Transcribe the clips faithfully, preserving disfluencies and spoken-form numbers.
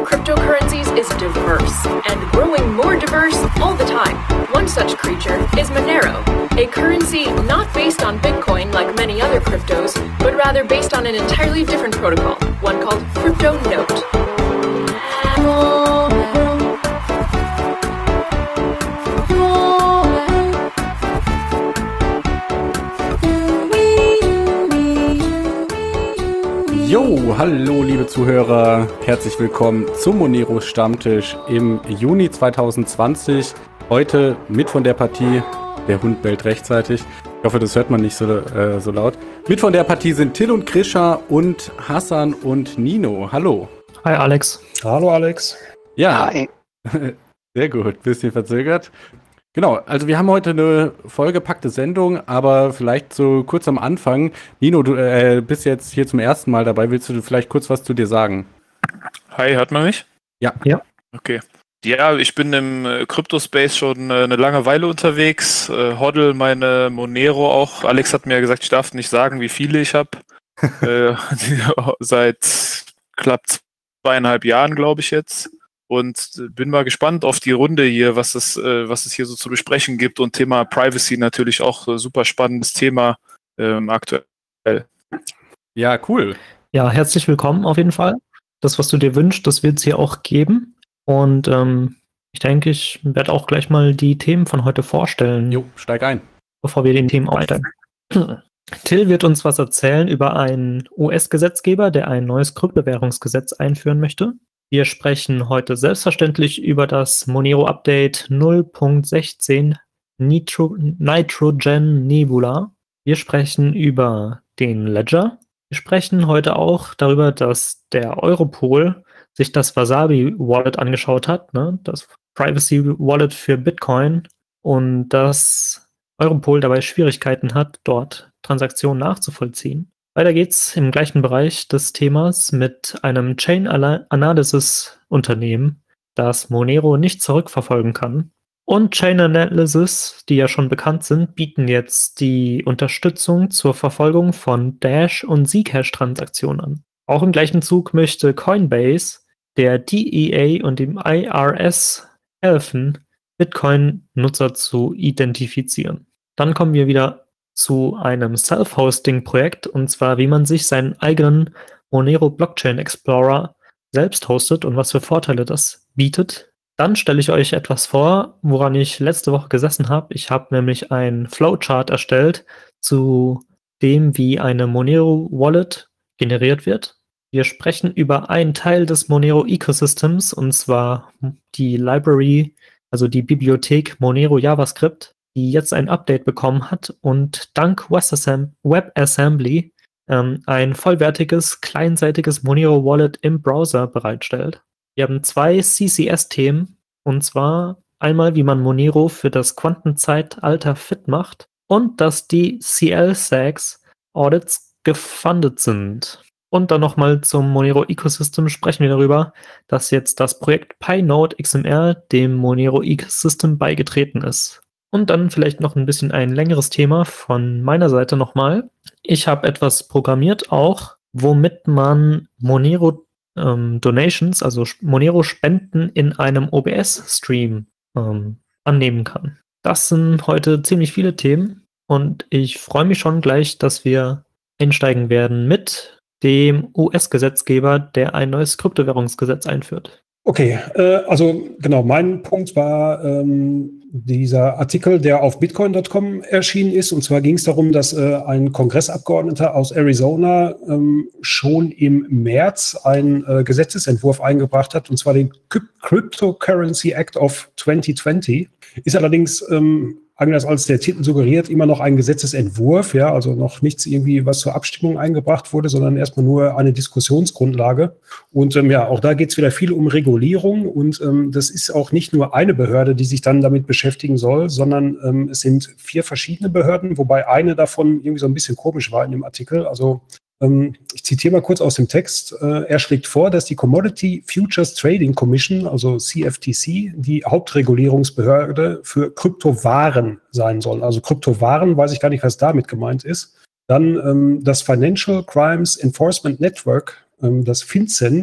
cryptocurrencies is diverse and growing more diverse all the time. One such creature is Monero, a currency not based on Bitcoin like many other cryptos, but rather based on an entirely different protocol, one called CryptoNote. Jo, hallo liebe Zuhörer, herzlich willkommen zum Monero Stammtisch im Juni zwanzig zwanzig. Heute mit von der Partie, der Hund bellt rechtzeitig, ich hoffe, das hört man nicht so, äh, so laut. Mit von der Partie sind Till und Krisha und Hassan und Nino. Hallo. Hi Alex. Hallo Alex. Ja, Hi. Sehr gut, bisschen verzögert. Genau, also wir haben heute eine vollgepackte Sendung, aber vielleicht so kurz am Anfang. Nino, du äh, bist jetzt hier zum ersten Mal dabei. Willst du vielleicht kurz was zu dir sagen? Hi, hört man mich? Ja. Ja. Okay. Ja, ich bin im äh, Crypto-Space schon äh, eine lange Weile unterwegs. Äh, Hoddle meine Monero auch. Alex hat mir gesagt, ich darf nicht sagen, wie viele ich habe. äh, seit knapp zweieinhalb Jahren, glaube ich jetzt. Und bin mal gespannt auf die Runde hier, was es, äh, was es hier so zu besprechen gibt. Und Thema Privacy natürlich auch äh, super spannendes Thema ähm, aktuell. Ja, cool. Ja, herzlich willkommen auf jeden Fall. Das, was du dir wünschst, das wird es hier auch geben. Und ähm, ich denke, ich werde auch gleich mal die Themen von heute vorstellen. Jo, steig ein. Bevor wir den Themen einsteigen. Till wird uns was erzählen über einen U S-Gesetzgeber, der ein neues Kryptowährungsgesetz einführen möchte. Wir sprechen heute selbstverständlich über das Monero-Update null Punkt sechzehn Nitro- Nitrogen Nebula. Wir sprechen über den Ledger. Wir sprechen heute auch darüber, dass der Europol sich das Wasabi-Wallet angeschaut hat, ne? Das Privacy-Wallet für Bitcoin, und dass Europol dabei Schwierigkeiten hat, dort Transaktionen nachzuvollziehen. Weiter geht's im gleichen Bereich des Themas mit einem Chain-Analysis-Unternehmen, das Monero nicht zurückverfolgen kann. Und Chain Analysis, die ja schon bekannt sind, bieten jetzt die Unterstützung zur Verfolgung von Dash- und Zcash-Transaktionen an. Auch im gleichen Zug möchte Coinbase der D E A und dem I R S helfen, Bitcoin-Nutzer zu identifizieren. Dann kommen wir wieder zu einem Self-Hosting-Projekt, und zwar, wie man sich seinen eigenen Monero Blockchain Explorer selbst hostet und was für Vorteile das bietet. Dann stelle ich euch etwas vor, woran ich letzte Woche gesessen habe. Ich habe nämlich ein Flowchart erstellt zu dem, wie eine Monero Wallet generiert wird. Wir sprechen über einen Teil des Monero Ecosystems, und zwar die Library, also die Bibliothek Monero JavaScript, die jetzt ein Update bekommen hat und dank WebAssembly ähm, ein vollwertiges, kleinseitiges Monero Wallet im Browser bereitstellt. Wir haben zwei C C S-Themen, und zwar einmal, wie man Monero für das Quantenzeitalter fit macht und dass die C L-Sags-Audits gefundet sind. Und dann nochmal zum Monero-Ecosystem sprechen wir darüber, dass jetzt das Projekt Pinode X M R dem Monero-Ecosystem beigetreten ist. Und dann vielleicht noch ein bisschen ein längeres Thema von meiner Seite nochmal. Ich habe etwas programmiert auch, womit man Monero ähm, Donations, also Monero Spenden in einem O B S-Stream ähm, annehmen kann. Das sind heute ziemlich viele Themen, und ich freue mich schon gleich, dass wir einsteigen werden mit dem U S-Gesetzgeber, der ein neues Kryptowährungsgesetz einführt. Okay, äh, also genau, mein Punkt war ähm, dieser Artikel, der auf bitcoin Punkt com erschienen ist. Und zwar ging es darum, dass äh, ein Kongressabgeordneter aus Arizona ähm, schon im März einen äh, Gesetzesentwurf eingebracht hat, und zwar den Cryptocurrency Act of zwanzig zwanzig. Ist allerdings, ähm, anders als der Titel suggeriert, immer noch ein Gesetzesentwurf, ja, also noch nichts irgendwie, was zur Abstimmung eingebracht wurde, sondern erstmal nur eine Diskussionsgrundlage. Und ähm, ja, auch da geht es wieder viel um Regulierung, und ähm, das ist auch nicht nur eine Behörde, die sich dann damit beschäftigen soll, sondern ähm, es sind vier verschiedene Behörden, wobei eine davon irgendwie so ein bisschen komisch war in dem Artikel. Also ähm, ich zitiere mal kurz aus dem Text. Äh, er schlägt vor, dass die Commodity Futures Trading Commission, also C F T C, die Hauptregulierungsbehörde für Kryptowaren sein soll. Also Kryptowaren, weiß ich gar nicht, was damit gemeint ist. Dann ähm, das Financial Crimes Enforcement Network, ähm, das FinCEN,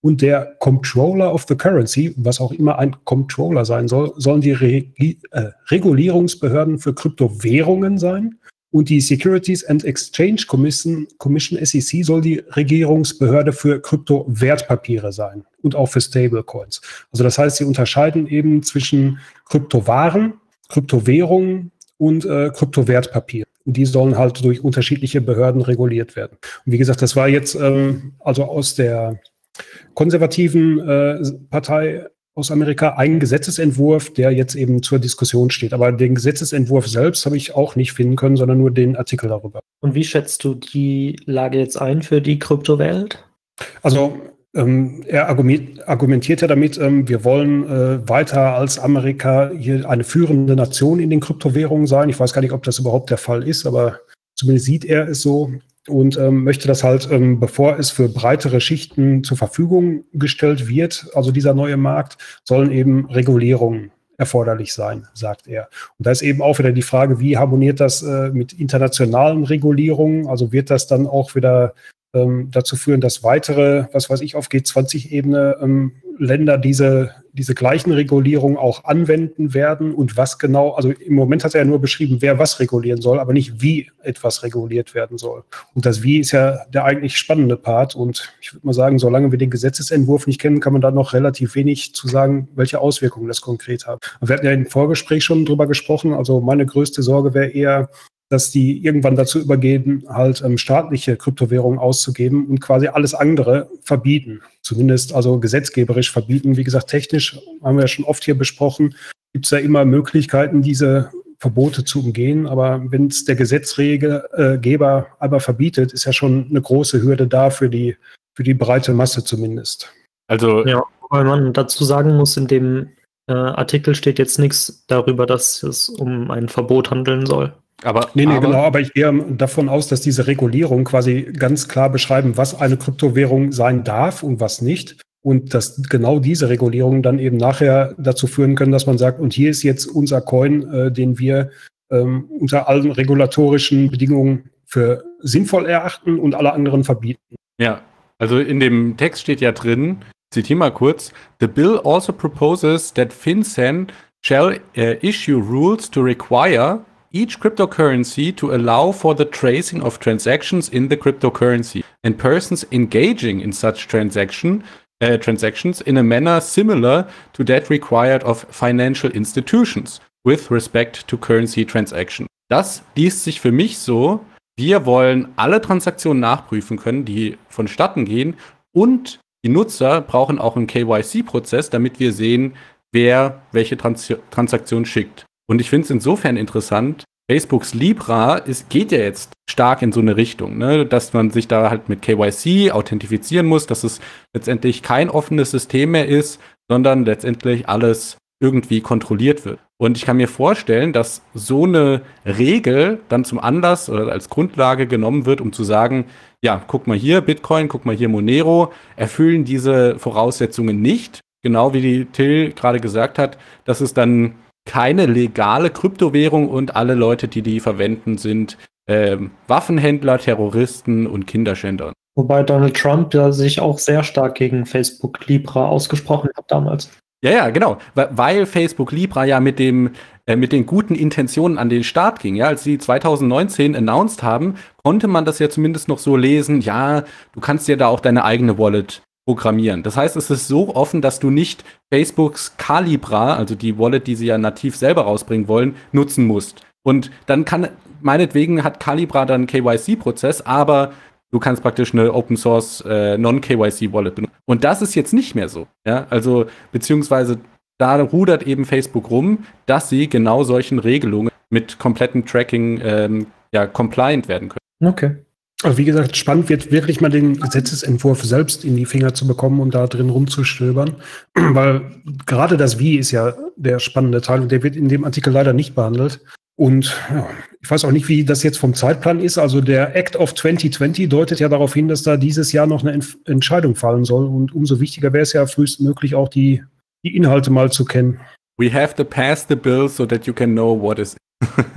und der Comptroller of the Currency, was auch immer ein Comptroller sein soll, sollen die Re äh, Regulierungsbehörden für Kryptowährungen sein. Und die Securities and Exchange Commission, Commission S E C soll die Regierungsbehörde für Kryptowertpapiere sein und auch für Stablecoins. Also das heißt, sie unterscheiden eben zwischen Kryptowaren, Kryptowährungen und äh, Kryptowertpapier. Und die sollen halt durch unterschiedliche Behörden reguliert werden. Und wie gesagt, das war jetzt ähm, also aus der konservativen äh, Partei aus Amerika ein Gesetzesentwurf, der jetzt eben zur Diskussion steht. Aber den Gesetzesentwurf selbst habe ich auch nicht finden können, sondern nur den Artikel darüber. Und wie schätzt du die Lage jetzt ein für die Kryptowelt? Also ähm, er argumentiert, argumentiert ja damit, ähm, wir wollen äh, weiter als Amerika hier eine führende Nation in den Kryptowährungen sein. Ich weiß gar nicht, ob das überhaupt der Fall ist, aber zumindest sieht er es so. Und ähm, möchte das halt, ähm, bevor es für breitere Schichten zur Verfügung gestellt wird, also dieser neue Markt, sollen eben Regulierungen erforderlich sein, sagt er. Und da ist eben auch wieder die Frage, wie harmoniert das äh, mit internationalen Regulierungen? Also wird das dann auch wieder ähm, dazu führen, dass weitere, was weiß ich, auf G zwanzig-Ebene ähm, Länder diese, diese gleichen Regulierungen auch anwenden werden und was genau, also im Moment hat er ja nur beschrieben, wer was regulieren soll, aber nicht wie etwas reguliert werden soll. Und das Wie ist ja der eigentlich spannende Part und ich würde mal sagen, solange wir den Gesetzesentwurf nicht kennen, kann man da noch relativ wenig zu sagen, welche Auswirkungen das konkret hat. Wir hatten ja im Vorgespräch schon drüber gesprochen, also meine größte Sorge wäre eher, dass die irgendwann dazu übergehen, halt ähm, staatliche Kryptowährungen auszugeben und quasi alles andere verbieten. Zumindest also gesetzgeberisch verbieten. Wie gesagt, technisch haben wir ja schon oft hier besprochen, gibt es ja immer Möglichkeiten, diese Verbote zu umgehen. Aber wenn es der Gesetzgeber aber verbietet, ist ja schon eine große Hürde da für die, für die breite Masse zumindest. Also Ja, weil man dazu sagen muss, in dem äh, Artikel steht jetzt nichts darüber, dass es um ein Verbot handeln soll. Aber, Nee, nee, aber, genau, aber ich gehe davon aus, dass diese Regulierung quasi ganz klar beschreiben, was eine Kryptowährung sein darf und was nicht. Und dass genau diese Regulierungen dann eben nachher dazu führen können, dass man sagt, und hier ist jetzt unser Coin, äh, den wir ähm, unter allen regulatorischen Bedingungen für sinnvoll erachten und alle anderen verbieten. Ja, also in dem Text steht ja drin, zitiere mal kurz, The bill also proposes that FinCEN shall uh, issue rules to require each cryptocurrency to allow for the tracing of transactions in the cryptocurrency and persons engaging in such transaction uh, transactions in a manner similar to that required of financial institutions with respect to currency transactions. Das liest sich für mich so, wir wollen alle Transaktionen nachprüfen können, die vonstatten gehen und die Nutzer brauchen auch einen K Y C-Prozess, damit wir sehen, wer welche Trans- Transaktion schickt. Und ich finde es insofern interessant, Facebooks Libra ist, geht ja jetzt stark in so eine Richtung, ne? Dass man sich da halt mit K Y C authentifizieren muss, dass es letztendlich kein offenes System mehr ist, sondern letztendlich alles irgendwie kontrolliert wird. Und ich kann mir vorstellen, dass so eine Regel dann zum Anlass oder als Grundlage genommen wird, um zu sagen, ja, guck mal hier, Bitcoin, guck mal hier, Monero, erfüllen diese Voraussetzungen nicht. Genau wie die Till gerade gesagt hat, dass es dann keine legale Kryptowährung und alle Leute, die die verwenden, sind ähm, Waffenhändler, Terroristen und Kinderschänder. Wobei Donald Trump ja sich auch sehr stark gegen Facebook Libra ausgesprochen hat damals. Ja, ja, genau, weil Facebook Libra ja mit dem äh, mit den guten Intentionen an den Start ging. Ja, als sie zwanzig neunzehn announced haben, konnte man das ja zumindest noch so lesen, ja, du kannst ja da auch deine eigene Wallet programmieren. Das heißt, es ist so offen, dass du nicht Facebooks Calibra, also die Wallet, die sie ja nativ selber rausbringen wollen, nutzen musst. Und dann kann, meinetwegen hat Calibra dann einen K Y C-Prozess, aber du kannst praktisch eine Open Source äh, Non-K Y C-Wallet benutzen. Und das ist jetzt nicht mehr so. Ja? Also, beziehungsweise da rudert eben Facebook rum, dass sie genau solchen Regelungen mit komplettem Tracking ähm, ja, compliant werden können. Okay. Also wie gesagt, spannend wird wirklich mal den Gesetzesentwurf selbst in die Finger zu bekommen und da drin rumzustöbern, weil gerade das Wie ist ja der spannende Teil und der wird in dem Artikel leider nicht behandelt. Und ja, ich weiß auch nicht, wie das jetzt vom Zeitplan ist. Also der Act of zwanzig zwanzig deutet ja darauf hin, dass da dieses Jahr noch eine Ent- Entscheidung fallen soll und umso wichtiger wäre es ja frühestmöglich auch die, die Inhalte mal zu kennen. We have to pass the bill so that you can know what is.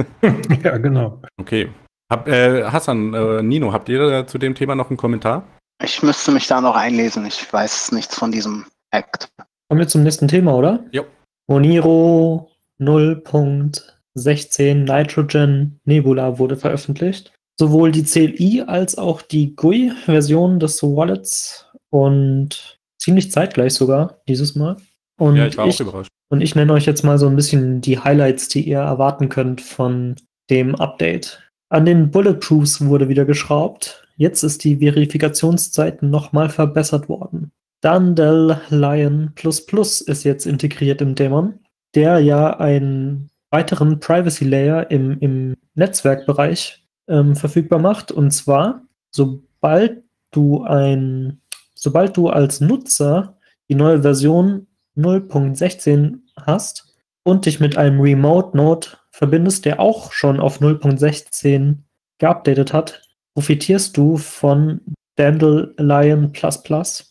Ja, genau. Okay. Hab, äh, Hassan, äh, Nino, habt ihr zu dem Thema noch einen Kommentar? Ich müsste mich da noch einlesen. Ich weiß nichts von diesem Act. Kommen wir zum nächsten Thema, oder? Jo. Monero null Punkt sechzehn Nitrogen Nebula wurde veröffentlicht. Sowohl die C L I als auch die G U I-Version des Wallets und ziemlich zeitgleich sogar dieses Mal. Und Ja, ich war ich, auch überrascht. Und ich nenne euch jetzt mal so ein bisschen die Highlights, die ihr erwarten könnt von dem Update. An den Bulletproofs wurde wieder geschraubt. Jetzt ist die Verifikationszeit nochmal verbessert worden. Dandelion Plus Plus ist jetzt integriert im Daemon, der ja einen weiteren Privacy Layer im, im Netzwerkbereich ähm, verfügbar macht. Und zwar, sobald du ein, sobald du als Nutzer die neue Version null Punkt sechzehn hast und dich mit einem Remote Node verbindest, der auch schon auf null Punkt sechzehn geupdatet hat, profitierst du von Dandelion Plus Plus,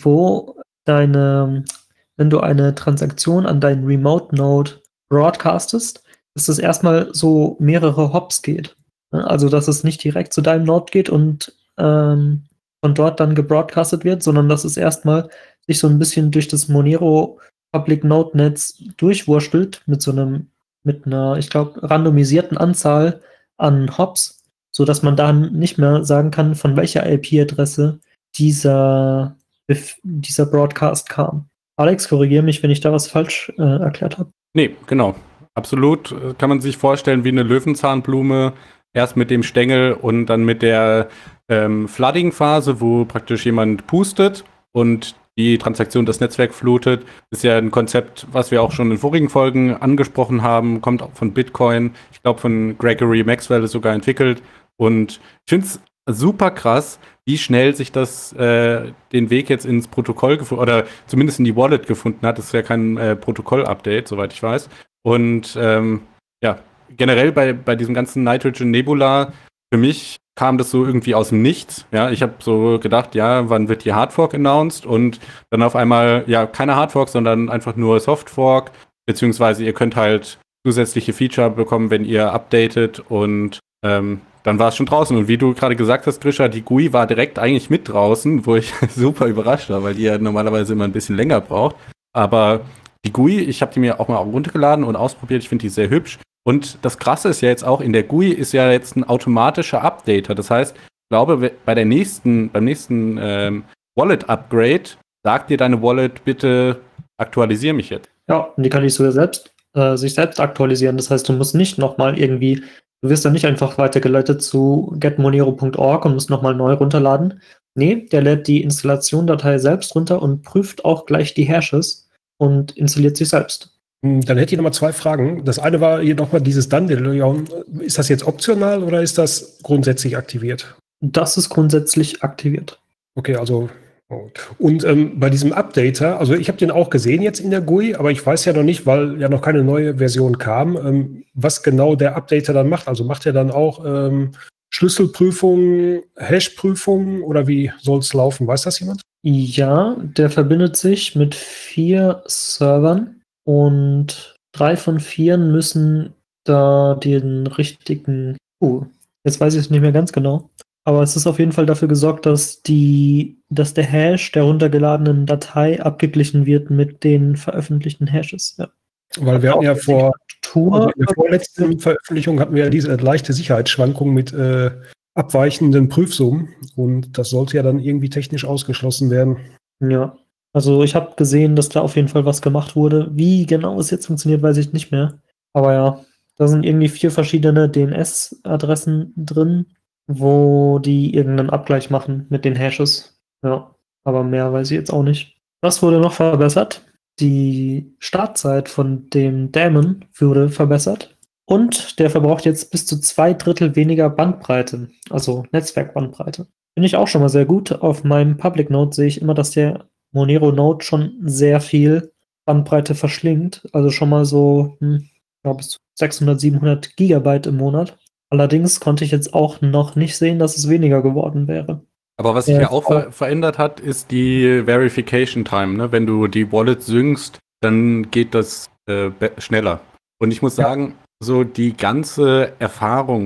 wo deine, wenn du eine Transaktion an deinen Remote Node broadcastest, dass es erstmal so mehrere Hops geht. Also, dass es nicht direkt zu deinem Node geht und ähm, von dort dann gebroadcastet wird, sondern dass es erstmal sich so ein bisschen durch das Monero Public Node Netz durchwurschtelt mit so einem, mit einer, ich glaube, randomisierten Anzahl an Hops, sodass man dann nicht mehr sagen kann, von welcher I P-Adresse dieser, dieser Broadcast kam. Alex, korrigiere mich, wenn ich da was falsch äh, erklärt habe. Nee, genau. Absolut. Kann man sich vorstellen wie eine Löwenzahnblume. Erst mit dem Stängel und dann mit der ähm, Flooding-Phase, wo praktisch jemand pustet und die Transaktion das Netzwerk flutet. Ist ja ein Konzept, was wir auch schon in vorigen Folgen angesprochen haben. Kommt auch von Bitcoin. Ich glaube, von Gregory Maxwell ist sogar entwickelt. Und ich finde es super krass, wie schnell sich das äh, den Weg jetzt ins Protokoll gefunden oder zumindest in die Wallet gefunden hat. Das ist ja kein äh, Protokoll-Update, soweit ich weiß. Und ähm, ja, generell bei, bei diesem ganzen Nitrogen Nebula, für mich kam das so irgendwie aus dem Nichts. Ja, ich habe so gedacht, ja, wann wird die Hardfork announced? Und dann auf einmal, ja, keine Hardfork, sondern einfach nur Softfork. Beziehungsweise ihr könnt halt zusätzliche Feature bekommen, wenn ihr updatet. Und ähm, dann war es schon draußen. Und wie du gerade gesagt hast, Grisha, die G U I war direkt eigentlich mit draußen, wo ich super überrascht war, weil die ja normalerweise immer ein bisschen länger braucht. Aber die G U I, ich habe die mir auch mal runtergeladen und ausprobiert. Ich finde die sehr hübsch. Und das Krasse ist ja jetzt auch, in der G U I ist ja jetzt ein automatischer Updater. Das heißt, ich glaube, bei der nächsten, beim nächsten ähm, Wallet-Upgrade sagt dir deine Wallet, bitte aktualisiere mich jetzt. Ja, und die kann ich sogar selbst, äh, sich selbst aktualisieren. Das heißt, du musst nicht nochmal irgendwie, du wirst dann nicht einfach weitergeleitet zu get monero punkt org und musst nochmal neu runterladen. Nee, der lädt die Installation-Datei selbst runter und prüft auch gleich die Hashes und installiert sich selbst. Dann hätte ich nochmal zwei Fragen. Das eine war hier nochmal dieses Dandelion. Ist das jetzt optional oder ist das grundsätzlich aktiviert? Das ist grundsätzlich aktiviert. Okay, also und ähm, bei diesem Updater, also ich habe den auch gesehen jetzt in der G U I, aber ich weiß ja noch nicht, weil ja noch keine neue Version kam, ähm, was genau der Updater dann macht. Also macht er dann auch ähm, Schlüsselprüfungen, Hash-Prüfungen oder wie soll es laufen? Weiß das jemand? Ja, der verbindet sich mit vier Servern. Und drei von vier müssen da den richtigen, uh, jetzt weiß ich es nicht mehr ganz genau, aber es ist auf jeden Fall dafür gesorgt, dass die, dass der Hash der runtergeladenen Datei abgeglichen wird mit den veröffentlichten Hashes. Ja. Weil wir hatten ja vor, Tour, in der vorletzten Veröffentlichung hatten wir ja diese leichte Sicherheitsschwankung mit äh, abweichenden Prüfsummen und das sollte ja dann irgendwie technisch ausgeschlossen werden. Ja. Also ich habe gesehen, dass da auf jeden Fall was gemacht wurde. Wie genau es jetzt funktioniert, weiß ich nicht mehr. Aber ja, da sind irgendwie vier verschiedene D N S-Adressen drin, wo die irgendeinen Abgleich machen mit den Hashes. Ja, aber mehr weiß ich jetzt auch nicht. Was wurde noch verbessert? Die Startzeit von dem Daemon wurde verbessert. Und der verbraucht jetzt bis zu zwei Drittel weniger Bandbreite, also Netzwerkbandbreite. Finde ich auch schon mal sehr gut. Auf meinem Public Node sehe ich immer, dass der Monero Node schon sehr viel Bandbreite verschlingt. Also schon mal so, hm, ich glaube, bis zu sechshundert, siebenhundert Gigabyte im Monat. Allerdings konnte ich jetzt auch noch nicht sehen, dass es weniger geworden wäre. Aber was sich ja auch ver verändert hat, ist die Verification Time. Ne? Wenn du die Wallet syncst, dann geht das äh, schneller. Und ich muss sagen, so die ganze Erfahrung,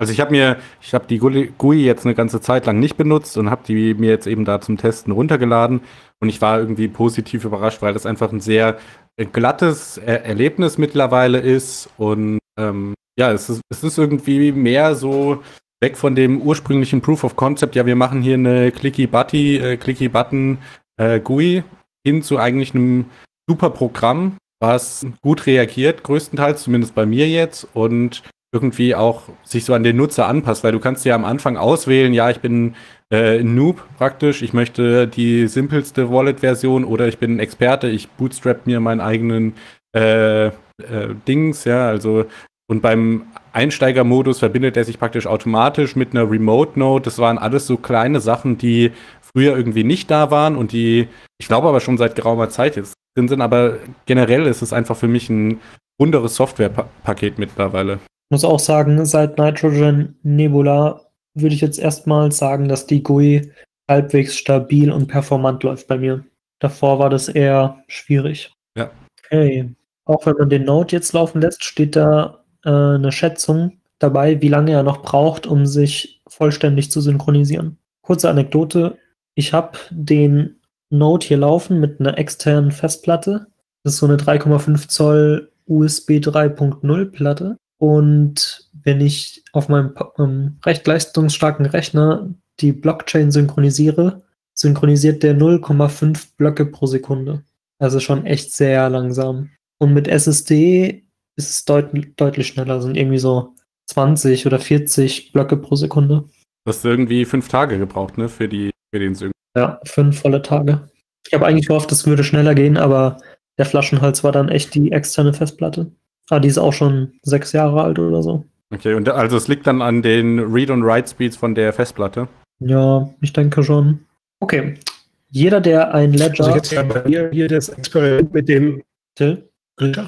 Also ich habe mir, ich habe die G U I jetzt eine ganze Zeit lang nicht benutzt und habe die mir jetzt eben da zum Testen runtergeladen und ich war irgendwie positiv überrascht, weil das einfach ein sehr äh, glattes er Erlebnis mittlerweile ist und ähm, ja, es ist, es ist irgendwie mehr so weg von dem ursprünglichen Proof of Concept, ja, wir machen hier eine Clicky-Butty, äh, Clicky-Button äh, G U I hin zu eigentlich einem super Programm, was gut reagiert, größtenteils, zumindest bei mir jetzt und irgendwie auch sich so an den Nutzer anpasst, weil du kannst ja am Anfang auswählen, ja, ich bin äh, ein Noob praktisch, ich möchte die simpelste Wallet-Version oder ich bin ein Experte, ich bootstrap mir meinen eigenen äh, äh, Dings, ja, also und beim Einsteigermodus verbindet er sich praktisch automatisch mit einer Remote-Node. Das waren alles so kleine Sachen, die früher irgendwie nicht da waren und die, ich glaube aber schon seit geraumer Zeit jetzt drin sind, aber generell ist es einfach für mich ein runderes Softwarepaket mittlerweile. Ich muss auch sagen, seit Nitrogen Nebula würde ich jetzt erstmal sagen, dass die G U I halbwegs stabil und performant läuft bei mir. Davor war das eher schwierig. Ja. Okay. Auch wenn man den Node jetzt laufen lässt, steht da äh, eine Schätzung dabei, wie lange er noch braucht, um sich vollständig zu synchronisieren. Kurze Anekdote. Ich habe den Node hier laufen mit einer externen Festplatte. Das ist so eine drei Komma fünf Zoll U S B drei Punkt null Platte. Und wenn ich auf meinem ähm, recht leistungsstarken Rechner die Blockchain synchronisiere, synchronisiert der null Komma fünf Blöcke pro Sekunde. Also schon echt sehr langsam. Und mit S S D ist es deut deutlich schneller, sind irgendwie so zwanzig oder vierzig Blöcke pro Sekunde. Du hast irgendwie fünf Tage gebraucht, ne, für, die, für den Sync. Ja, fünf volle Tage. Ich habe eigentlich gehofft, es würde schneller gehen, aber der Flaschenhals war dann echt die externe Festplatte. Ah, die ist auch schon sechs Jahre alt oder so. Okay, und also es liegt dann an den Read- und Write-Speeds von der Festplatte? Ja, ich denke schon. Okay. Jeder, der ein Ledger... Also jetzt ja bei mir hier das Experiment mit dem Till? Ledger.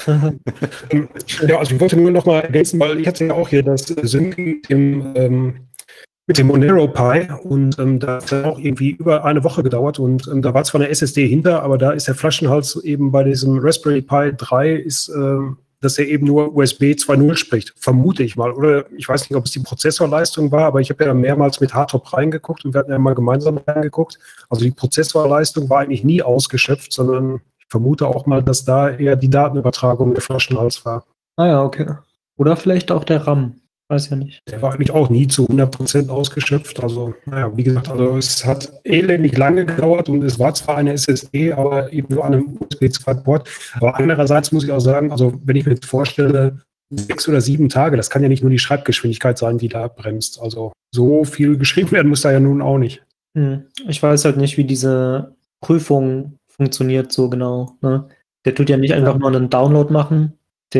Ja, also ich wollte nur noch mal ergänzen, weil ich hatte ja auch hier das Sync mit dem, ähm, mit dem Monero Pi und ähm, da hat es auch irgendwie über eine Woche gedauert und ähm, da war zwar eine S S D hinter, aber da ist der Flaschenhals eben bei diesem Raspberry Pi drei ist, ähm, dass er eben nur U S B zwei Punkt null spricht, vermute ich mal. Oder ich weiß nicht, ob es die Prozessorleistung war, aber ich habe ja mehrmals mit Hardtop reingeguckt und wir hatten ja mal gemeinsam reingeguckt. Also die Prozessorleistung war eigentlich nie ausgeschöpft, sondern ich vermute auch mal, dass da eher die Datenübertragung der Flaschenhals war. Ah ja, okay. Oder vielleicht auch der RAM. Weiß ja nicht. Der war eigentlich auch nie zu hundert Prozent ausgeschöpft. Also, naja, wie gesagt, also es hat elendig lange gedauert und es war zwar eine S S D, aber eben nur an einem U S B zwei Port. Aber andererseits muss ich auch sagen, also wenn ich mir jetzt vorstelle, sechs oder sieben Tage, das kann ja nicht nur die Schreibgeschwindigkeit sein, die da bremst. Also so viel geschrieben werden muss da ja nun auch nicht. Hm. Ich weiß halt nicht, wie diese Prüfung funktioniert so genau. Ne? Der tut ja nicht einfach nur einen Download machen,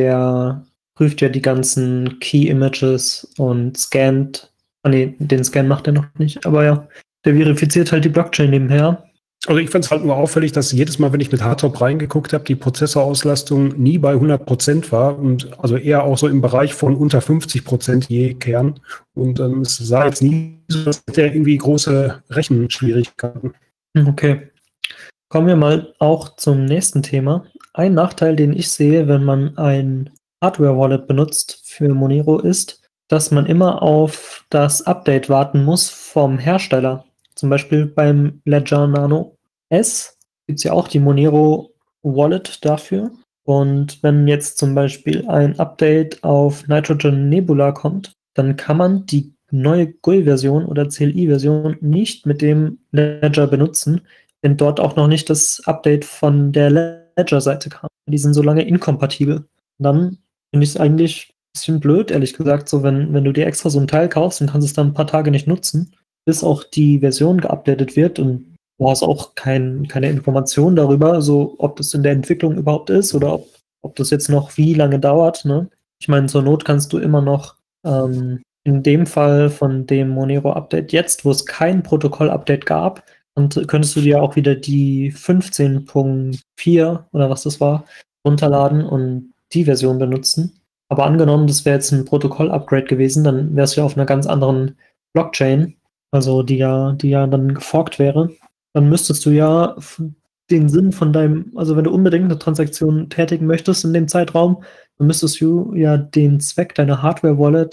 der prüft ja die ganzen Key-Images und scannt. Ah ne, den Scan macht er noch nicht, aber ja, der verifiziert halt die Blockchain nebenher. Also ich fand es halt nur auffällig, dass jedes Mal, wenn ich mit Hardtop reingeguckt habe, die Prozessorauslastung nie bei hundert Prozent war und also eher auch so im Bereich von unter fünfzig Prozent je Kern. Und ähm, es sah jetzt nie so, als hätte er irgendwie große Rechenschwierigkeiten. Okay. Kommen wir mal auch zum nächsten Thema. Ein Nachteil, den ich sehe, wenn man ein Hardware-Wallet benutzt für Monero, ist, dass man immer auf das Update warten muss vom Hersteller. Zum Beispiel beim Ledger Nano S gibt es ja auch die Monero Wallet dafür. Und wenn jetzt zum Beispiel ein Update auf Nitrogen Nebula kommt, dann kann man die neue G U I-Version oder C L I-Version nicht mit dem Ledger benutzen, wenn dort auch noch nicht das Update von der Ledger-Seite kam. Die sind so lange inkompatibel. Und dann finde ich es eigentlich ein bisschen blöd, ehrlich gesagt, so wenn, wenn du dir extra so ein Teil kaufst und kannst es dann ein paar Tage nicht nutzen, bis auch die Version geupdatet wird und du hast auch kein, keine Information darüber, so ob das in der Entwicklung überhaupt ist oder ob, ob das jetzt noch wie lange dauert. Ne? Ich meine, zur Not kannst du immer noch ähm, in dem Fall von dem Monero-Update jetzt, wo es kein Protokoll-Update gab, und könntest du dir auch wieder die fünfzehn Punkt vier oder was das war, runterladen und die Version benutzen. Aber angenommen, das wäre jetzt ein Protokoll-Upgrade gewesen, dann wärst du ja auf einer ganz anderen Blockchain, also die ja, die ja dann geforkt wäre. Dann müsstest du ja den Sinn von deinem, also wenn du unbedingt eine Transaktion tätigen möchtest in dem Zeitraum, dann müsstest du ja den Zweck deiner Hardware-Wallet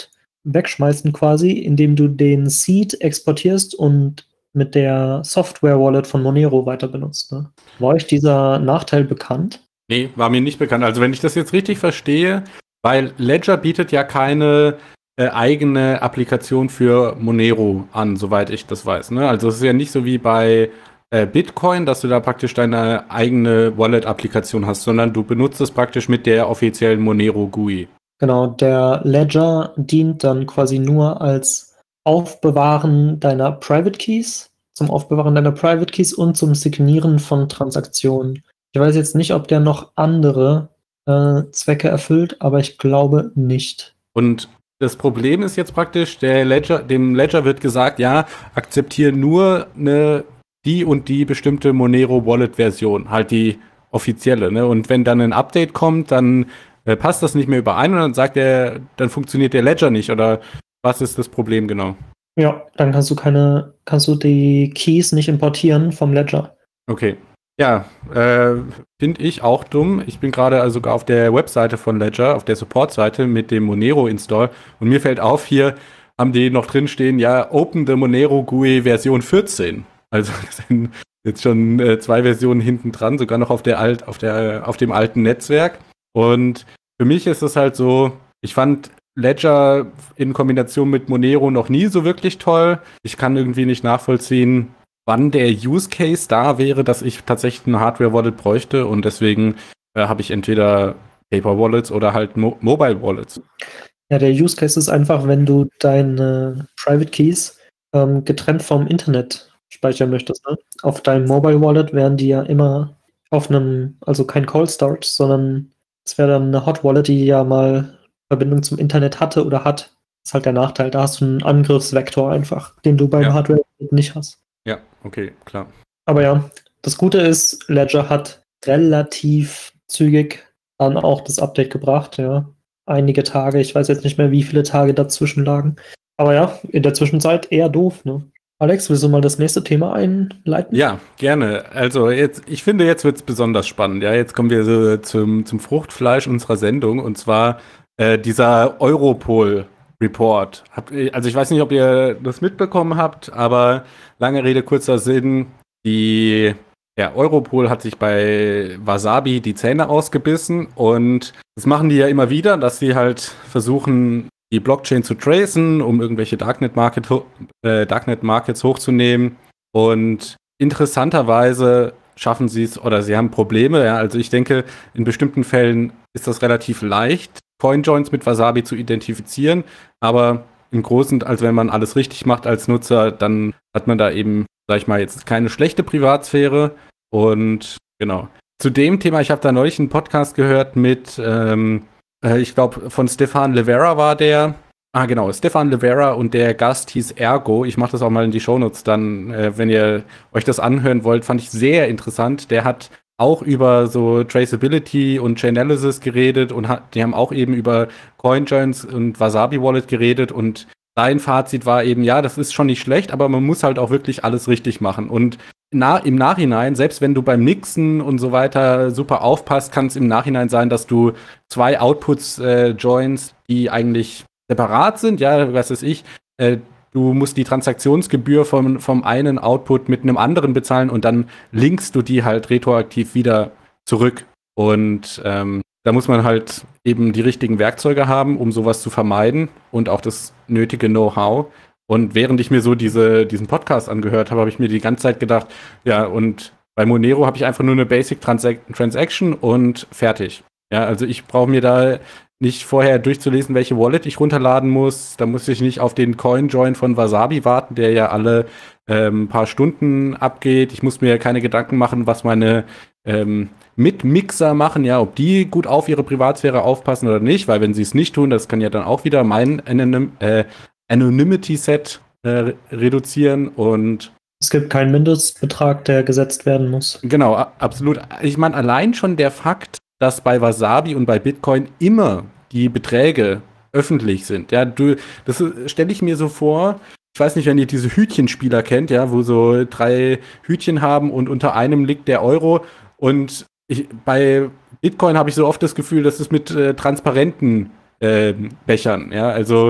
wegschmeißen quasi, indem du den Seed exportierst und mit der Software-Wallet von Monero weiter benutzt. Ne? War euch dieser Nachteil bekannt? Nee, war mir nicht bekannt. Also wenn ich das jetzt richtig verstehe, weil Ledger bietet ja keine äh, eigene Applikation für Monero an, soweit ich das weiß. Ne? Also es ist ja nicht so wie bei äh, Bitcoin, dass du da praktisch deine eigene Wallet-Applikation hast, sondern du benutzt es praktisch mit der offiziellen Monero G U I. Genau, der Ledger dient dann quasi nur als Aufbewahren deiner Private Keys, zum Aufbewahren deiner Private Keys und zum Signieren von Transaktionen. Ich weiß jetzt nicht, ob der noch andere äh, Zwecke erfüllt, aber ich glaube nicht. Und das Problem ist jetzt praktisch, der Ledger, dem Ledger wird gesagt, ja, akzeptiere nur eine, die und die bestimmte Monero Wallet-Version, halt die offizielle. Ne? Und wenn dann ein Update kommt, dann äh, passt das nicht mehr überein und dann sagt er, dann funktioniert der Ledger nicht. Oder was ist das Problem genau? Ja, dann kannst du keine, kannst du die Keys nicht importieren vom Ledger. Okay. Ja, äh, finde ich auch dumm. Ich bin gerade also sogar auf der Webseite von Ledger, auf der Support-Seite mit dem Monero-Install und mir fällt auf, hier haben die noch drin stehen, ja, Open the Monero G U I Version vierzehn. Also das sind jetzt schon äh, zwei Versionen hinten dran, sogar noch auf der alt, auf der, auf dem alten Netzwerk. Und für mich ist es halt so, ich fand Ledger in Kombination mit Monero noch nie so wirklich toll. Ich kann irgendwie nicht nachvollziehen, wann der Use Case da wäre, dass ich tatsächlich eine Hardware-Wallet bräuchte und deswegen äh, habe ich entweder Paper-Wallets oder halt Mo- Mobile-Wallets. Ja, der Use Case ist einfach, wenn du deine Private Keys ähm, getrennt vom Internet speichern möchtest. Ne? Auf deinem Mobile Wallet wären die ja immer auf einem, also kein Cold Storage, sondern es wäre dann eine Hot Wallet, die ja mal Verbindung zum Internet hatte oder hat. Das ist halt der Nachteil. Da hast du einen Angriffsvektor einfach, den du beim Ja. Hardware nicht hast. Ja, okay, klar. Aber ja, das Gute ist, Ledger hat relativ zügig dann auch das Update gebracht, ja. Einige Tage, ich weiß jetzt nicht mehr, wie viele Tage dazwischen lagen. Aber ja, in der Zwischenzeit eher doof, ne? Alex, willst du mal das nächste Thema einleiten? Ja, gerne. Also jetzt, ich finde, jetzt wird es besonders spannend. Ja, jetzt kommen wir so zum, zum Fruchtfleisch unserer Sendung und zwar äh, dieser Europol-Report. Hab- Also ich weiß nicht, ob ihr das mitbekommen habt, aber lange Rede, kurzer Sinn, die ja, Europol hat sich bei Wasabi die Zähne ausgebissen und das machen die ja immer wieder, dass sie halt versuchen, die Blockchain zu tracen, um irgendwelche Darknet, Market, ho- äh, Darknet Markets hochzunehmen. Und interessanterweise schaffen sie es oder sie haben Probleme. Ja, also ich denke, in bestimmten Fällen ist das relativ leicht, Coinjoins mit Wasabi zu identifizieren. Aber im Großen, also wenn man alles richtig macht als Nutzer, dann hat man da eben, sag ich mal, jetzt keine schlechte Privatsphäre. Und genau. Zu dem Thema, ich habe da neulich einen Podcast gehört mit, ähm, äh, ich glaube, von Stefan Livera war der. Ah, genau, Stefan Livera und der Gast hieß Ergo. Ich mache das auch mal in die Shownotes dann, äh, wenn ihr euch das anhören wollt, fand ich sehr interessant. Der hat auch über so Traceability und Chainalysis geredet und hat, die haben auch eben über Coinjoins und Wasabi Wallet geredet und sein Fazit war eben, ja, das ist schon nicht schlecht, aber man muss halt auch wirklich alles richtig machen. Und na, im Nachhinein, selbst wenn du beim Nixen und so weiter super aufpasst, kann es im Nachhinein sein, dass du zwei Outputs äh, joins, die eigentlich separat sind, ja, was weiß ich, äh, du musst die Transaktionsgebühr vom, vom einen Output mit einem anderen bezahlen und dann linkst du die halt retroaktiv wieder zurück. Und ähm, da muss man halt eben die richtigen Werkzeuge haben, um sowas zu vermeiden und auch das nötige Know-how. Und während ich mir so diese, diesen Podcast angehört habe, habe ich mir die ganze Zeit gedacht, ja, und bei Monero habe ich einfach nur eine Basic Transac- Transaction und fertig. Ja, also ich brauche mir da nicht vorher durchzulesen, welche Wallet ich runterladen muss. Da muss ich nicht auf den Coin-Join von Wasabi warten, der ja alle ähm, paar Stunden abgeht. Ich muss mir keine Gedanken machen, was meine ähm, Mitmixer machen, ja, ob die gut auf ihre Privatsphäre aufpassen oder nicht, weil wenn sie es nicht tun, das kann ja dann auch wieder mein Anonym, äh, Anonymity-Set äh, re- reduzieren und Es gibt keinen Mindestbetrag, der gesetzt werden muss. genau, a- absolut. Ich meine, allein schon der Fakt, dass bei Wasabi und bei Bitcoin immer die Beträge öffentlich sind. Ja, du, das stelle ich mir so vor. Ich weiß nicht, wenn ihr diese Hütchenspieler kennt, ja, wo so drei Hütchen haben und unter einem liegt der Euro. Und ich, bei Bitcoin habe ich so oft das Gefühl, das ist mit äh, transparenten äh, Bechern. Ja, also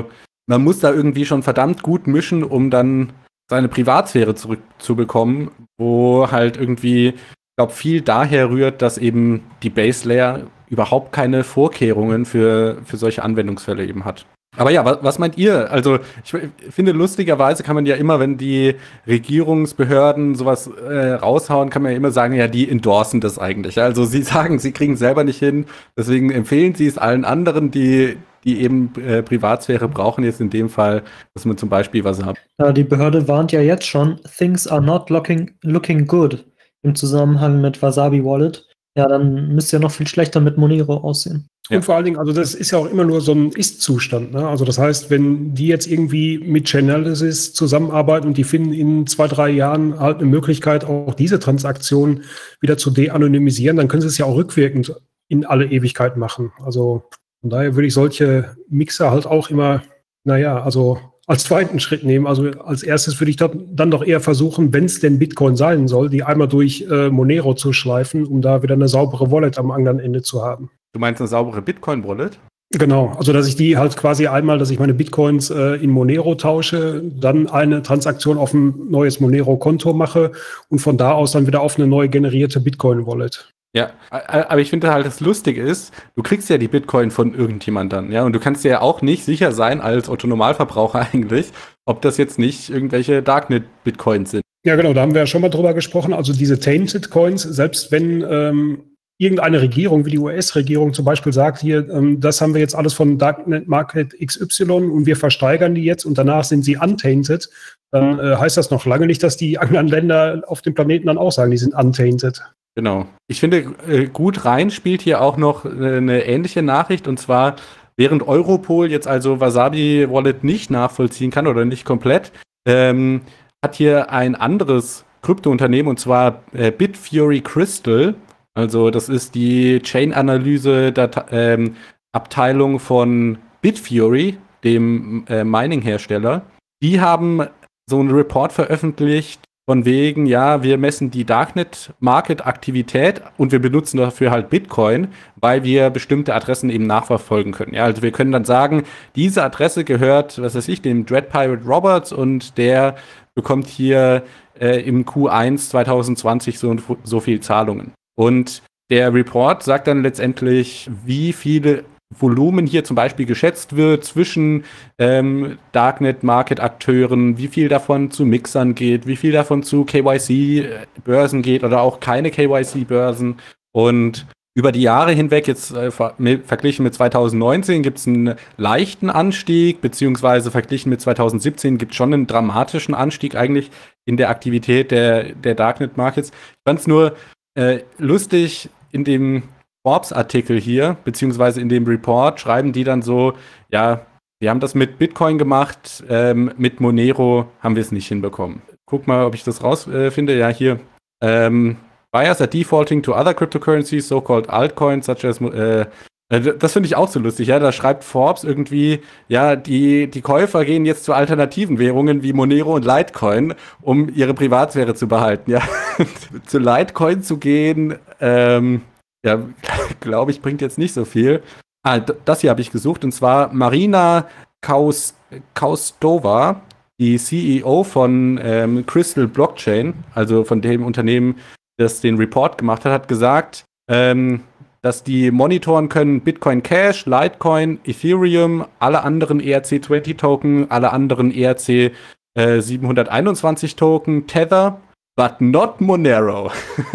man muss da irgendwie schon verdammt gut mischen, um dann seine Privatsphäre zurückzubekommen, wo halt irgendwie, ich glaube, viel daher rührt, dass eben die Base Layer überhaupt keine Vorkehrungen für, für solche Anwendungsfälle eben hat. Aber ja, was, was meint ihr? Also ich finde, lustigerweise kann man ja immer, wenn die Regierungsbehörden sowas äh, raushauen, kann man ja immer sagen, ja, die endorsen das eigentlich. Also sie sagen, sie kriegen es selber nicht hin, deswegen empfehlen sie es allen anderen, die, die eben äh, Privatsphäre brauchen, jetzt in dem Fall, dass man zum Beispiel was hat. Ja, die Behörde warnt ja jetzt schon, things are not looking, looking good im Zusammenhang mit Wasabi Wallet. Ja, dann müsste ja noch viel schlechter mit Monero aussehen. Und vor allen Dingen, also das ist ja auch immer nur so ein Ist-Zustand. Ne? Also das heißt, wenn die jetzt irgendwie mit Chainalysis zusammenarbeiten und die finden in zwei, drei Jahren halt eine Möglichkeit, auch diese Transaktion wieder zu de-anonymisieren, dann können sie es ja auch rückwirkend in alle Ewigkeit machen. Also von daher würde ich solche Mixer halt auch immer, naja, also als zweiten Schritt nehmen. Also als erstes würde ich dann doch eher versuchen, wenn es denn Bitcoin sein soll, die einmal durch äh, Monero zu schleifen, um da wieder eine saubere Wallet am anderen Ende zu haben. Du meinst eine saubere Bitcoin-Wallet? Genau, also dass ich die halt quasi einmal, dass ich meine Bitcoins äh, in Monero tausche, dann eine Transaktion auf ein neues Monero-Konto mache und von da aus dann wieder auf eine neu generierte Bitcoin-Wallet. Ja, aber ich finde halt, das Lustige ist, du kriegst ja die Bitcoin von irgendjemand dann, ja, und du kannst dir ja auch nicht sicher sein, als Otto-Normalverbraucher eigentlich, ob das jetzt nicht irgendwelche Darknet-Bitcoins sind. Ja, genau, da haben wir ja schon mal drüber gesprochen, also diese Tainted Coins, selbst wenn ähm, irgendeine Regierung, wie die U S-Regierung zum Beispiel sagt, hier, ähm, das haben wir jetzt alles von Darknet Market X Y und wir versteigern die jetzt und danach sind sie untainted, dann äh, heißt das noch lange nicht, dass die anderen Länder auf dem Planeten dann auch sagen, die sind untainted. Genau. Ich finde, äh, gut rein spielt hier auch noch äh, eine ähnliche Nachricht, und zwar, während Europol jetzt also Wasabi Wallet nicht nachvollziehen kann oder nicht komplett, ähm, hat hier ein anderes Kryptounternehmen, und zwar äh, Bitfury Crystal. Also das ist die Chain-Analyse-Abteilung ähm, von Bitfury, dem äh, Mining-Hersteller. Die haben so einen Report veröffentlicht, von wegen, ja, wir messen die Darknet-Market-Aktivität und wir benutzen dafür halt Bitcoin, weil wir bestimmte Adressen eben nachverfolgen können. Ja, also wir können dann sagen, diese Adresse gehört, was weiß ich, dem Dread Pirate Roberts und der bekommt hier äh, im Q eins zwanzig zwanzig so und so viel Zahlungen. Und der Report sagt dann letztendlich, wie viele Volumen hier zum Beispiel geschätzt wird zwischen ähm, Darknet-Market-Akteuren, wie viel davon zu Mixern geht, wie viel davon zu K Y C-Börsen geht oder auch keine K Y C-Börsen. Und über die Jahre hinweg, jetzt äh, ver- mit, verglichen mit zwanzig neunzehn, gibt es einen leichten Anstieg, beziehungsweise verglichen mit zwanzig siebzehn gibt es schon einen dramatischen Anstieg eigentlich in der Aktivität der, der Darknet-Markets. Ich fand es nur äh, lustig, in dem Forbes-Artikel hier, beziehungsweise in dem Report, schreiben die dann so, ja, wir haben das mit Bitcoin gemacht, ähm, mit Monero haben wir es nicht hinbekommen. Guck mal, ob ich das rausfinde. Äh, ja, hier. Ähm, Buyers are defaulting to other cryptocurrencies, so-called altcoins, such as äh, das finde ich auch so lustig, ja, da schreibt Forbes irgendwie, ja, die, die Käufer gehen jetzt zu alternativen Währungen wie Monero und Litecoin, um ihre Privatsphäre zu behalten, ja. Zu Litecoin zu gehen, ähm, ja, glaube ich, bringt jetzt nicht so viel. Ah, d- das hier habe ich gesucht, und zwar Marina Kaus- Kaustova, die C E O von ähm, Crystal Blockchain, also von dem Unternehmen, das den Report gemacht hat, hat gesagt, ähm, dass die monitoren können Bitcoin Cash, Litecoin, Ethereum, alle anderen E R C zwanzig Token, alle anderen E R C äh, siebenhunderteinundzwanzig Token, Tether, but not Monero.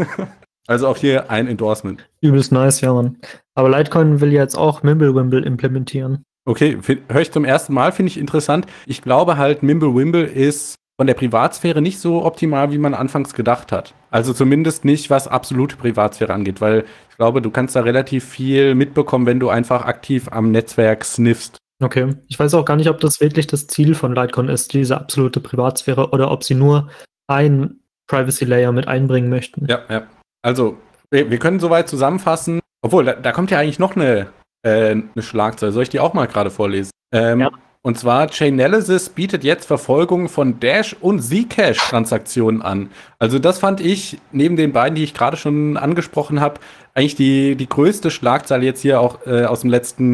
Also auch hier ein Endorsement. Übelst nice, ja, Mann. Aber Litecoin will jetzt auch Mimblewimble implementieren. Okay, höre ich zum ersten Mal, finde ich interessant. Ich glaube halt, Mimblewimble ist von der Privatsphäre nicht so optimal, wie man anfangs gedacht hat. Also zumindest nicht, was absolute Privatsphäre angeht, weil ich glaube, du kannst da relativ viel mitbekommen, wenn du einfach aktiv am Netzwerk sniffst. Okay. Ich weiß auch gar nicht, ob das wirklich das Ziel von Litecoin ist, diese absolute Privatsphäre, oder ob sie nur ein Privacy Layer mit einbringen möchten. Ja, ja. Also, wir, wir können soweit zusammenfassen. Obwohl, da, da kommt ja eigentlich noch eine, äh, eine Schlagzeile. Soll ich die auch mal gerade vorlesen? Ähm, Ja. Und zwar, Chainalysis bietet jetzt Verfolgung von Dash- und Zcash-Transaktionen an. Also das fand ich, neben den beiden, die ich gerade schon angesprochen habe, eigentlich die, die größte Schlagzeile jetzt hier auch äh, aus dem letzten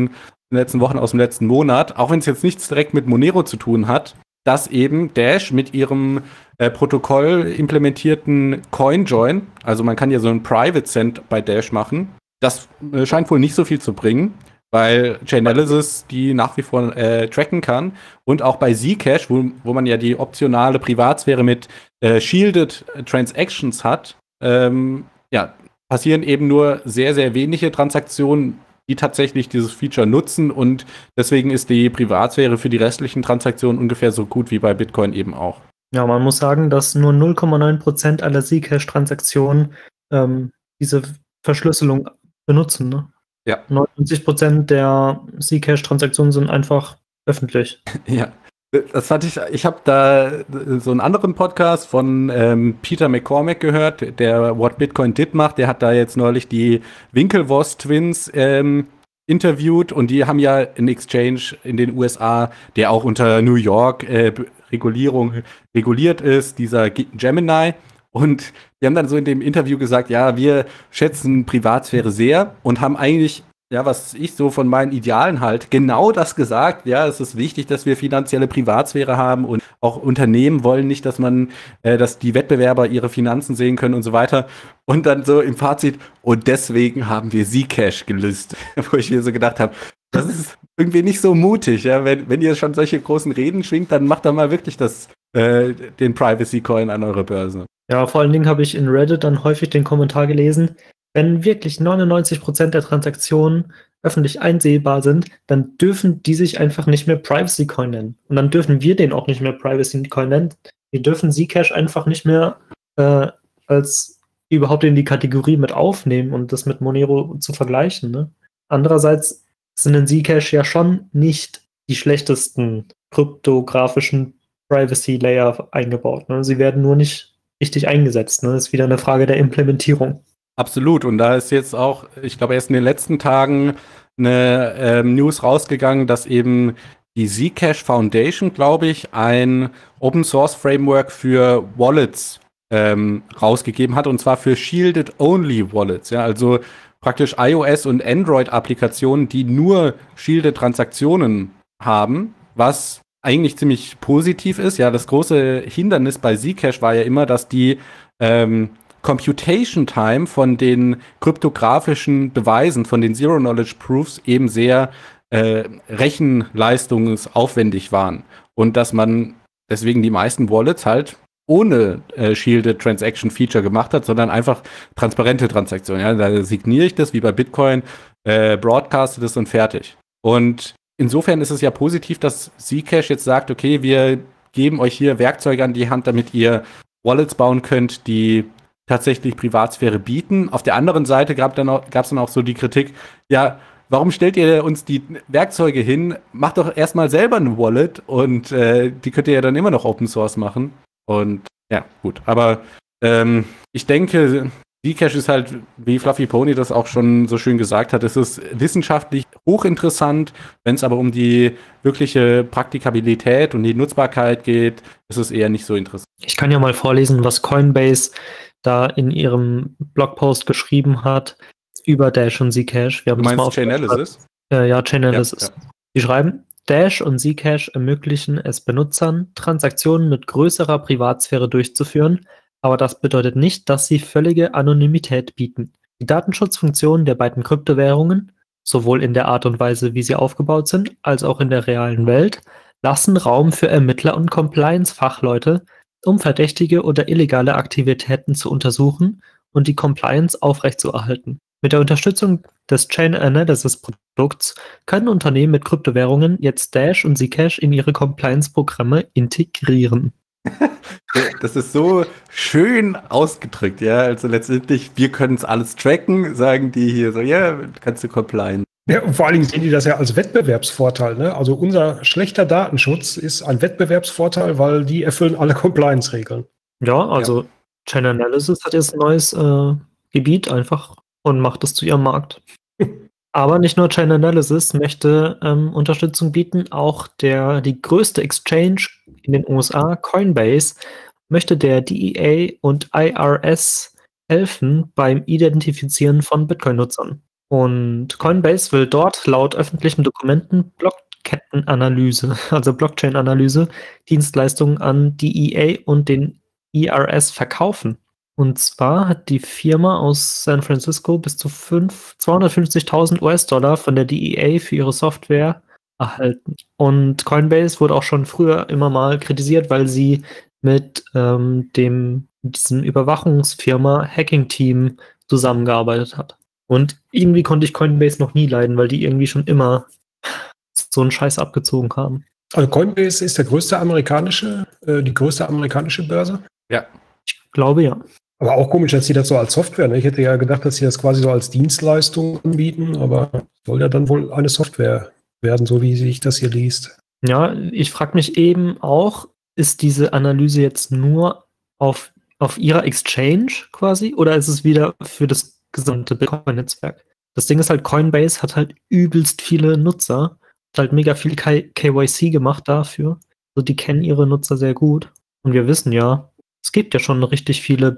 den letzten Wochen, aus dem letzten Monat, auch wenn es jetzt nichts direkt mit Monero zu tun hat, dass eben Dash mit ihrem äh, Protokoll implementierten CoinJoin, also man kann ja so einen Private Cent bei Dash machen, das äh, scheint wohl nicht so viel zu bringen, weil Chainalysis die nach wie vor äh, tracken kann und auch bei Zcash, wo, wo man ja die optionale Privatsphäre mit äh, Shielded Transactions hat, ähm, ja, passieren eben nur sehr, sehr wenige Transaktionen, die tatsächlich dieses Feature nutzen und deswegen ist die Privatsphäre für die restlichen Transaktionen ungefähr so gut wie bei Bitcoin eben auch. Ja, man muss sagen, dass nur null Komma neun Prozent aller Zcash-Transaktionen ähm, diese Verschlüsselung benutzen. Ne? Ja. neunundneunzig Prozent der Zcash-Transaktionen sind einfach öffentlich. Ja. Das fand ich, ich habe da so einen anderen Podcast von ähm, Peter McCormack gehört, der What Bitcoin Did macht. Der hat da jetzt neulich die Winklevoss-Twins ähm, interviewt und die haben ja einen Exchange in den U S A, der auch unter New York äh, Regulierung reguliert ist, dieser Gemini. Und die haben dann so in dem Interview gesagt, ja, wir schätzen Privatsphäre sehr und haben eigentlich ja, was ich so von meinen Idealen halt, genau das gesagt, ja, es ist wichtig, dass wir finanzielle Privatsphäre haben und auch Unternehmen wollen nicht, dass man, äh, dass die Wettbewerber ihre Finanzen sehen können und so weiter. Und dann so im Fazit, und deswegen haben wir Zcash gelistet, wo ich mir so gedacht habe, das ist irgendwie nicht so mutig, ja, wenn, wenn ihr schon solche großen Reden schwingt, dann macht doch mal wirklich das, äh, den Privacy Coin an eure Börse. Ja, vor allen Dingen habe ich in Reddit dann häufig den Kommentar gelesen, wenn wirklich neunundneunzig Prozent der Transaktionen öffentlich einsehbar sind, dann dürfen die sich einfach nicht mehr Privacy Coin nennen. Und dann dürfen wir den auch nicht mehr Privacy Coin nennen. Wir dürfen Zcash einfach nicht mehr äh, als überhaupt in die Kategorie mit aufnehmen und das mit Monero zu vergleichen. Ne? Andererseits sind in Zcash ja schon nicht die schlechtesten kryptografischen Privacy Layer eingebaut. Ne? Sie werden nur nicht richtig eingesetzt. Ne? Das ist wieder eine Frage der Implementierung. Absolut. Und da ist jetzt auch, ich glaube, erst in den letzten Tagen eine ähm, News rausgegangen, dass eben die Zcash Foundation, glaube ich, ein Open Source Framework für Wallets ähm, rausgegeben hat, und zwar für Shielded Only Wallets. Ja, also praktisch iOS und Android-Applikationen, die nur Shielded Transaktionen haben, was eigentlich ziemlich positiv ist. Ja, das große Hindernis bei Zcash war ja immer, dass die ähm, Computation Time von den kryptografischen Beweisen, von den Zero-Knowledge-Proofs eben sehr äh, rechenleistungsaufwendig waren. Und dass man deswegen die meisten Wallets halt ohne äh, Shielded Transaction Feature gemacht hat, sondern einfach transparente Transaktionen. Ja? Da signiere ich das, wie bei Bitcoin, äh, broadcaste das und fertig. Und insofern ist es ja positiv, dass Zcash jetzt sagt, okay, wir geben euch hier Werkzeuge an die Hand, damit ihr Wallets bauen könnt, die tatsächlich Privatsphäre bieten. Auf der anderen Seite gab es dann, dann auch so die Kritik, ja, warum stellt ihr uns die Werkzeuge hin? Macht doch erstmal selber eine Wallet und äh, die könnt ihr ja dann immer noch Open Source machen. Und ja, gut. Aber ähm, ich denke, Zcash ist halt, wie Fluffy Pony das auch schon so schön gesagt hat, es ist wissenschaftlich hochinteressant. Wenn es aber um die wirkliche Praktikabilität und die Nutzbarkeit geht, ist es eher nicht so interessant. Ich kann ja mal vorlesen, was Coinbase da in ihrem Blogpost geschrieben hat über Dash und Zcash. Wir haben du das mal meinst Chainalysis? Äh, ja, Chainalysis. Ja, ja. Die schreiben, Dash und Zcash ermöglichen es Benutzern, Transaktionen mit größerer Privatsphäre durchzuführen, aber das bedeutet nicht, dass sie völlige Anonymität bieten. Die Datenschutzfunktionen der beiden Kryptowährungen, sowohl in der Art und Weise, wie sie aufgebaut sind, als auch in der realen Welt, lassen Raum für Ermittler und Compliance-Fachleute, um verdächtige oder illegale Aktivitäten zu untersuchen und die Compliance aufrechtzuerhalten. Mit der Unterstützung des Chain-Analysis-Produkts können Unternehmen mit Kryptowährungen jetzt Dash und Zcash in ihre Compliance-Programme integrieren. Das ist so schön ausgedrückt, ja. Also letztendlich, wir können es alles tracken, sagen die hier so, ja, kannst du compliant. Ja, und vor allen Dingen sehen die das ja als Wettbewerbsvorteil. Ne? Also unser schlechter Datenschutz ist ein Wettbewerbsvorteil, weil die erfüllen alle Compliance-Regeln. Ja, also ja. Chain Analysis hat jetzt ein neues äh, Gebiet einfach und macht es zu ihrem Markt. Aber nicht nur Chain Analysis möchte ähm, Unterstützung bieten, auch der die größte Exchange in den U S A, Coinbase, möchte der D E A und I R S helfen beim Identifizieren von Bitcoin-Nutzern. Und Coinbase will dort laut öffentlichen Dokumenten Blockkettenanalyse, also Blockchain-Analyse, Dienstleistungen an die E A und den I R S verkaufen. Und zwar hat die Firma aus San Francisco bis zu zweihundertfünfzigtausend U S-Dollar von der D E A für ihre Software erhalten. Und Coinbase wurde auch schon früher immer mal kritisiert, weil sie mit ähm, dem diesem Überwachungsfirma Hacking Team zusammengearbeitet hat. Und irgendwie konnte ich Coinbase noch nie leiden, weil die irgendwie schon immer so einen Scheiß abgezogen haben. Also Coinbase ist der größte amerikanische, äh, die größte amerikanische Börse. Ja. Ich glaube ja. Aber auch komisch, dass sie das so als Software, ne? Ich hätte ja gedacht, dass sie das quasi so als Dienstleistung anbieten, aber soll ja dann wohl eine Software werden, so wie sich das hier liest. Ja, ich frage mich eben auch, ist diese Analyse jetzt nur auf, auf ihrer Exchange quasi oder ist es wieder für das gesamte Bitcoin-Netzwerk? Das Ding ist halt, Coinbase hat halt übelst viele Nutzer, hat halt mega viel K Y C gemacht dafür. Also die kennen ihre Nutzer sehr gut. Und wir wissen ja, es gibt ja schon richtig viele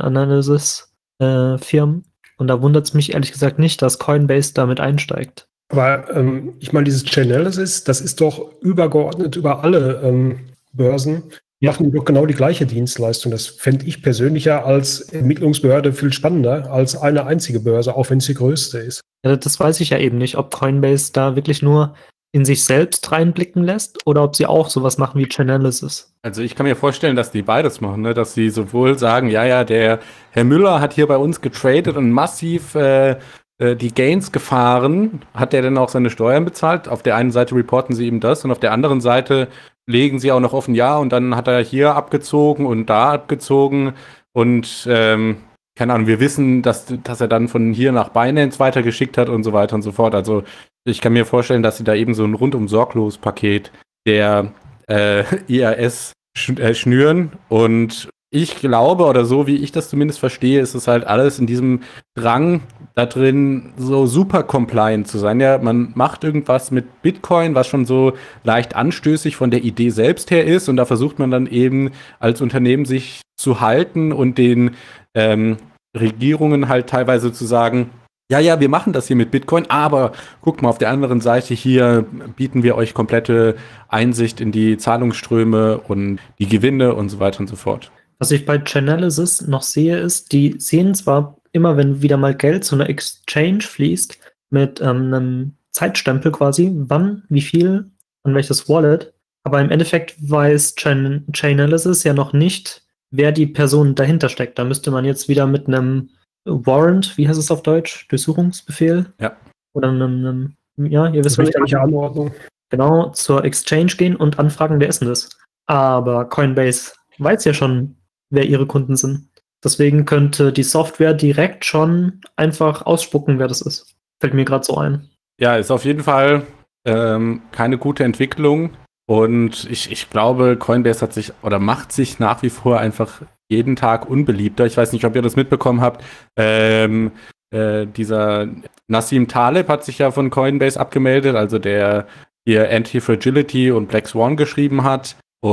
Bitcoin-Analysis-Firmen. Und da wundert es mich ehrlich gesagt nicht, dass Coinbase damit einsteigt. Aber ähm, ich meine, dieses Chainalysis, das ist doch übergeordnet über alle ähm, Börsen. Ja. Machen die doch genau die gleiche Dienstleistung. Das fände ich persönlicher als Ermittlungsbehörde viel spannender als eine einzige Börse, auch wenn es die größte ist. Ja, das weiß ich ja eben nicht, ob Coinbase da wirklich nur in sich selbst reinblicken lässt oder ob sie auch sowas machen wie Chainalysis. Also ich kann mir vorstellen, dass die beides machen, ne? Dass sie sowohl sagen, ja, ja, der Herr Müller hat hier bei uns getradet und massiv äh, äh, die Gains gefahren. Hat der denn auch seine Steuern bezahlt? Auf der einen Seite reporten sie ihm das und auf der anderen Seite legen sie auch noch offen, ja, und dann hat er hier abgezogen und da abgezogen und ähm, keine Ahnung, wir wissen, dass, dass er dann von hier nach Binance weitergeschickt hat und so weiter und so fort. Also ich kann mir vorstellen, dass sie da eben so ein rundum sorglos Paket der äh, I R S sch äh, schnüren. Und ich glaube, oder so wie ich das zumindest verstehe, ist es halt alles in diesem Drang da drin, so super compliant zu sein. Ja, man macht irgendwas mit Bitcoin, was schon so leicht anstößig von der Idee selbst her ist. Und da versucht man dann eben als Unternehmen sich zu halten und den ähm, Regierungen halt teilweise zu sagen, ja, ja, wir machen das hier mit Bitcoin, aber guckt mal, auf der anderen Seite hier bieten wir euch komplette Einsicht in die Zahlungsströme und die Gewinne und so weiter und so fort. Was ich bei Chainalysis noch sehe, ist, die sehen zwar immer, wenn wieder mal Geld zu einer Exchange fließt, mit ähm, einem Zeitstempel quasi, wann, wie viel, an welches Wallet, aber im Endeffekt weiß Chain Chainalysis ja noch nicht, wer die Person dahinter steckt. Da müsste man jetzt wieder mit einem Warrant, wie heißt es auf Deutsch? Durchsuchungsbefehl? Ja. Oder einem, einem ja, ihr wisst, was ich Richterliche Anordnung. genau, zur Exchange gehen und anfragen, wer ist denn das? Aber Coinbase weiß ja schon, wer ihre Kunden sind. Deswegen könnte die Software direkt schon einfach ausspucken, wer das ist. Fällt mir gerade so ein. Ja, ist auf jeden Fall ähm, keine gute Entwicklung. Und ich, ich glaube, Coinbase hat sich oder macht sich nach wie vor einfach jeden Tag unbeliebter. Ich weiß nicht, ob ihr das mitbekommen habt. Ähm, äh, dieser Nassim Taleb hat sich ja von Coinbase abgemeldet, also der hier Anti-Fragility und Black Swan geschrieben hat.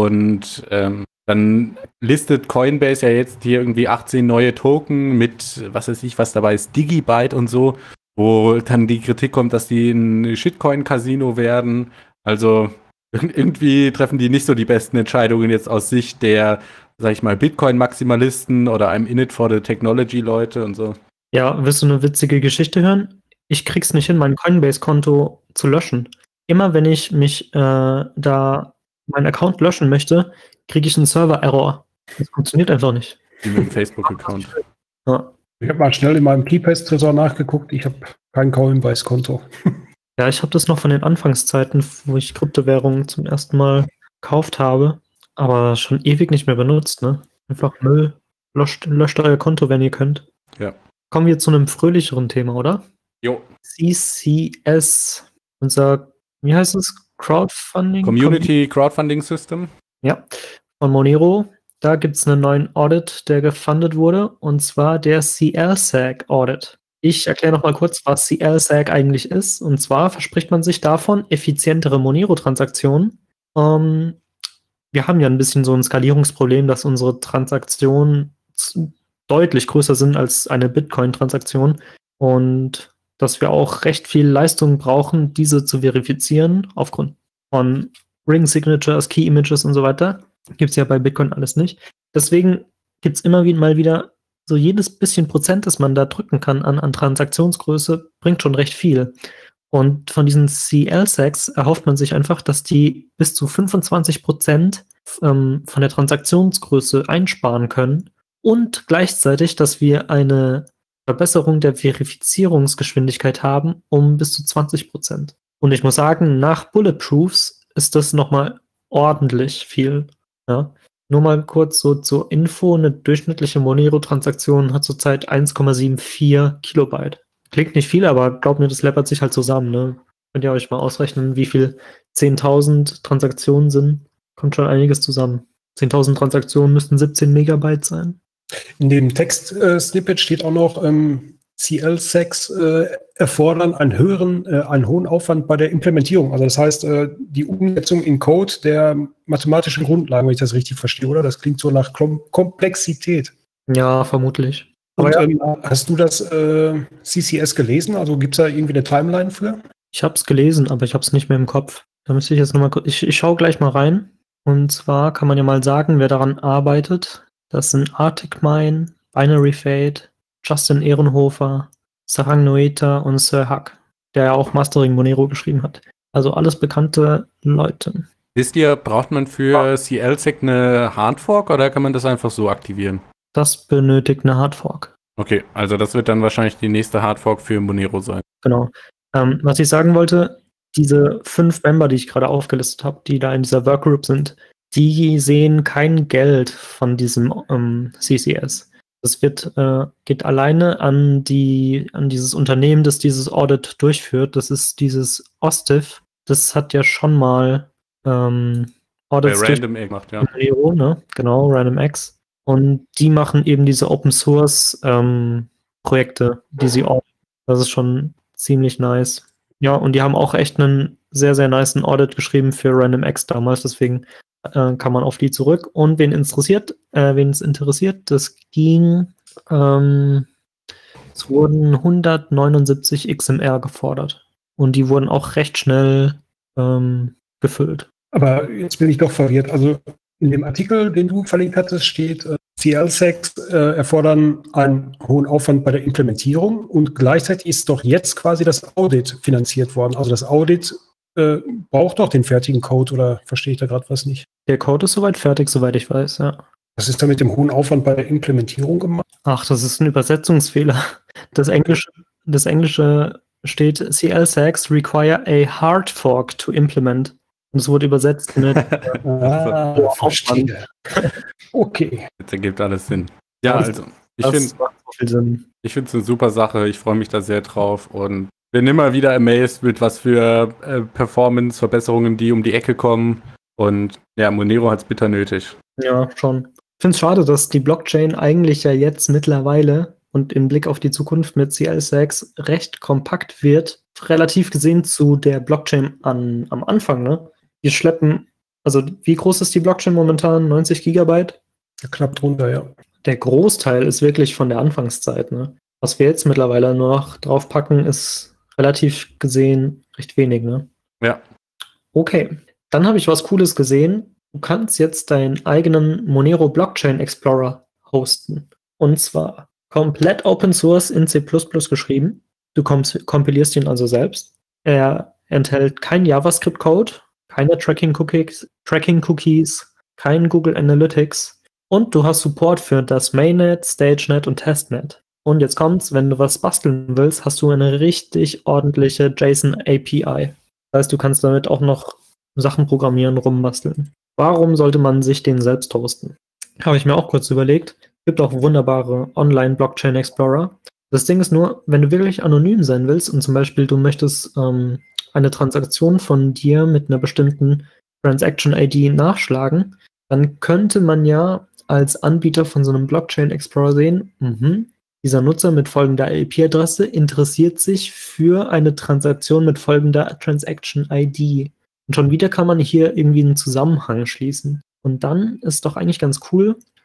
Und ähm, dann listet Coinbase ja jetzt hier irgendwie achtzehn neue Token mit, was weiß ich, was dabei ist, Digibyte und so, wo dann die Kritik kommt, dass die ein Shitcoin-Casino werden. Also irgendwie treffen die nicht so die besten Entscheidungen jetzt aus Sicht der, sag ich mal, Bitcoin-Maximalisten oder einem In-it-for-the-Technology-Leute und so. Ja, willst du eine witzige Geschichte hören? Ich krieg's nicht hin, mein Coinbase-Konto zu löschen. Immer wenn ich mich äh, da meinen Account löschen möchte, kriege ich einen Server-Error. Das funktioniert einfach nicht. Wie mit dem Facebook-Account. Ja. Ich habe mal schnell in meinem Keypass-Tresor nachgeguckt. Ich habe kein Coinbase-Konto. Ja, ich habe das noch von den Anfangszeiten, wo ich Kryptowährungen zum ersten Mal gekauft habe, aber schon ewig nicht mehr benutzt, ne? Einfach Müll. Löscht, löscht euer Konto, wenn ihr könnt. Ja. Kommen wir zu einem fröhlicheren Thema, oder? Jo. C C S, unser, wie heißt es? Crowdfunding? Community Crowdfunding System. Ja, von Monero. Da gibt es einen neuen Audit, der gefundet wurde, und zwar der C L S A C Audit. Ich erkläre noch mal kurz, was C L S A C eigentlich ist. Und zwar verspricht man sich davon effizientere Monero-Transaktionen. Ähm, wir haben ja ein bisschen so ein Skalierungsproblem, dass unsere Transaktionen deutlich größer sind als eine Bitcoin-Transaktion. Und dass wir auch recht viel Leistung brauchen, diese zu verifizieren, aufgrund von Ring Signatures, Key Images und so weiter. Gibt es ja bei Bitcoin alles nicht. Deswegen gibt es immer wieder mal wieder so jedes bisschen Prozent, das man da drücken kann an, an Transaktionsgröße, bringt schon recht viel. Und von diesen C L S A Cs erhofft man sich einfach, dass die bis zu fünfundzwanzig Prozent ähm, von der Transaktionsgröße einsparen können und gleichzeitig, dass wir eine Verbesserung der Verifizierungsgeschwindigkeit haben um bis zu zwanzig Prozent. Und ich muss sagen, nach Bulletproofs ist das nochmal ordentlich viel. Ja. Nur mal kurz so zur Info, eine durchschnittliche Monero-Transaktion hat zurzeit eins Komma vierundsiebzig Kilobyte. Klingt nicht viel, aber glaubt mir, das läppert sich halt zusammen. Ne? Könnt ihr euch mal ausrechnen, wie viel zehntausend Transaktionen sind. Kommt schon einiges zusammen. zehntausend Transaktionen müssten siebzehn Megabyte sein. In dem Text-Snippet steht auch noch, ähm, C L S A Cs äh, erfordern einen höheren, äh, einen hohen Aufwand bei der Implementierung. Also das heißt, äh, die Umsetzung in Code der mathematischen Grundlagen, wenn ich das richtig verstehe, oder? Das klingt so nach Kom- Komplexität. Ja, vermutlich. Und Aber ja, ähm, hast du das äh, C C S gelesen? Also gibt es da irgendwie eine Timeline für? ich habe es gelesen, aber ich habe es nicht mehr im Kopf. Da müsste ich jetzt nochmal kurz. Ich, ich schaue gleich mal rein. Und zwar kann man ja mal sagen, wer daran arbeitet. Das sind Arctic Mine, Binary Fate, Justin Ehrenhofer, Sarang Noeta und Sir Huck, der ja auch Mastering Monero geschrieben hat. Also alles bekannte Leute. Wisst ihr, braucht man für C L S A C eine Hardfork oder kann man das einfach so aktivieren? Das benötigt eine Hardfork. Okay, also das wird dann wahrscheinlich die nächste Hardfork für Monero sein. Genau. Ähm, was ich sagen wollte, diese fünf Member, die ich gerade aufgelistet habe, die da in dieser Workgroup sind, die sehen kein Geld von diesem ähm, C C S. Das wird, äh, geht alleine an die, an dieses Unternehmen, das dieses Audit durchführt. Das ist dieses Ostiv. Das hat ja schon mal ähm, Audits Bei durch Random Egg macht, ja. Monero, ne? Genau, RandomX. Und die machen eben diese Open Source ähm, Projekte, die sie auditen. Das ist schon ziemlich nice. Ja, und die haben auch echt einen sehr, sehr nicen Audit geschrieben für RandomX damals, deswegen äh, kann man auf die zurück. Und wen interessiert, äh, wen es interessiert, das ging, ähm, es wurden hundertneunundsiebzig X M R gefordert. Und die wurden auch recht schnell ähm, gefüllt. Aber jetzt bin ich doch verwirrt. Also in dem Artikel, den du verlinkt hattest, steht, äh, C L S A Cs äh, erfordern einen hohen Aufwand bei der Implementierung und gleichzeitig ist doch jetzt quasi das Audit finanziert worden. Also das Audit äh, braucht doch den fertigen Code oder verstehe ich da gerade was nicht? Der Code ist soweit fertig, soweit ich weiß, ja. Was ist da mit dem hohen Aufwand bei der Implementierung gemacht? Ach, das ist ein Übersetzungsfehler. Das Englische, das Englische steht, C L S A Cs require a hard fork to implement. Und es wurde übersetzt mit Ah, Oh, verstehe. Okay. Jetzt ergibt alles Sinn. Ja, Das- also ich das finde macht so viel Sinn. ich finde es eine super Sache. Ich freue mich da sehr drauf und bin immer wieder amazed mit was für äh, Performance-Verbesserungen, die um die Ecke kommen. Und ja, Monero hat es bitter nötig. Ja, schon. Ich finde es schade, dass die Blockchain eigentlich ja jetzt mittlerweile und im Blick auf die Zukunft mit C L S A Cs recht kompakt wird, relativ gesehen zu der Blockchain an, am Anfang, ne? Wir schleppen, also wie groß ist die Blockchain momentan? neunzig Gigabyte? Knapp drunter, ja. Der Großteil ist wirklich von der Anfangszeit, ne? Was wir jetzt mittlerweile nur noch draufpacken, ist relativ gesehen recht wenig, ne? Ja. Okay, dann habe ich was Cooles gesehen. Du kannst jetzt deinen eigenen Monero Blockchain Explorer hosten. Und zwar komplett Open Source in C plus plus geschrieben. Du komp- kompilierst ihn also selbst. Er enthält kein JavaScript-Code, keine Tracking-Cookies, Tracking-Cookies, kein Google Analytics. Und du hast Support für das Mainnet, StageNet und Testnet. Und jetzt kommt's, wenn du was basteln willst, hast du eine richtig ordentliche JSON-A P I. Das heißt, du kannst damit auch noch Sachen programmieren, rumbasteln. Warum sollte man sich den selbst hosten? Habe ich mir auch kurz überlegt. Es gibt auch wunderbare Online-Blockchain-Explorer. Das Ding ist nur, wenn du wirklich anonym sein willst und zum Beispiel du möchtest ähm, eine Transaktion von dir mit einer bestimmten Transaction-I D nachschlagen, dann könnte man ja als Anbieter von so einem Blockchain-Explorer sehen, mhm, dieser Nutzer mit folgender I P-Adresse interessiert sich für eine Transaktion mit folgender Transaction-I D. Und schon wieder kann man hier irgendwie einen Zusammenhang schließen. Und dann ist doch eigentlich ganz cool,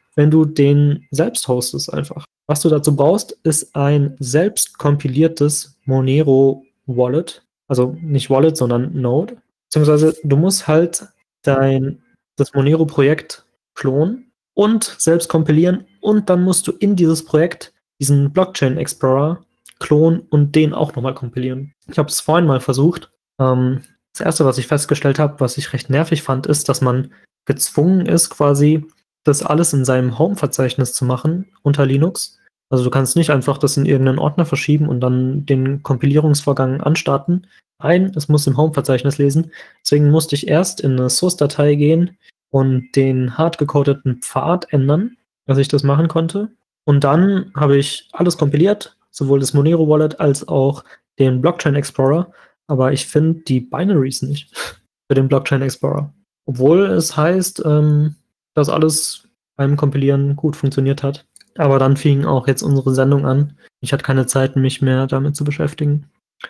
wenn du den selbst hostest einfach. Was du dazu brauchst, ist ein selbst kompiliertes Monero Wallet. Also nicht Wallet, sondern Node. Beziehungsweise du musst halt dein, das Monero-Projekt klonen und selbst kompilieren und dann musst du in dieses Projekt diesen Blockchain Explorer klonen und den auch nochmal kompilieren. Ich habe es vorhin mal versucht. Ähm, das erste, was ich festgestellt habe, was ich recht nervig fand, ist, dass man gezwungen ist, quasi das alles in seinem Home-Verzeichnis zu machen unter Linux. Also du kannst nicht einfach das in irgendeinen Ordner verschieben und dann den Kompilierungsvorgang anstarten. Nein, es muss im Home-Verzeichnis lesen. Deswegen musste ich erst in eine Source-Datei gehen und den hardgecodeten Pfad ändern, dass ich das machen konnte. Und dann habe ich alles kompiliert, sowohl das Monero Wallet als auch den Blockchain Explorer. Aber ich finde die Binaries nicht für den Blockchain Explorer. Obwohl es heißt, ähm, dass alles beim Kompilieren gut funktioniert hat. Aber dann fing auch jetzt unsere Sendung an. Ich hatte keine Zeit, mich mehr damit zu beschäftigen.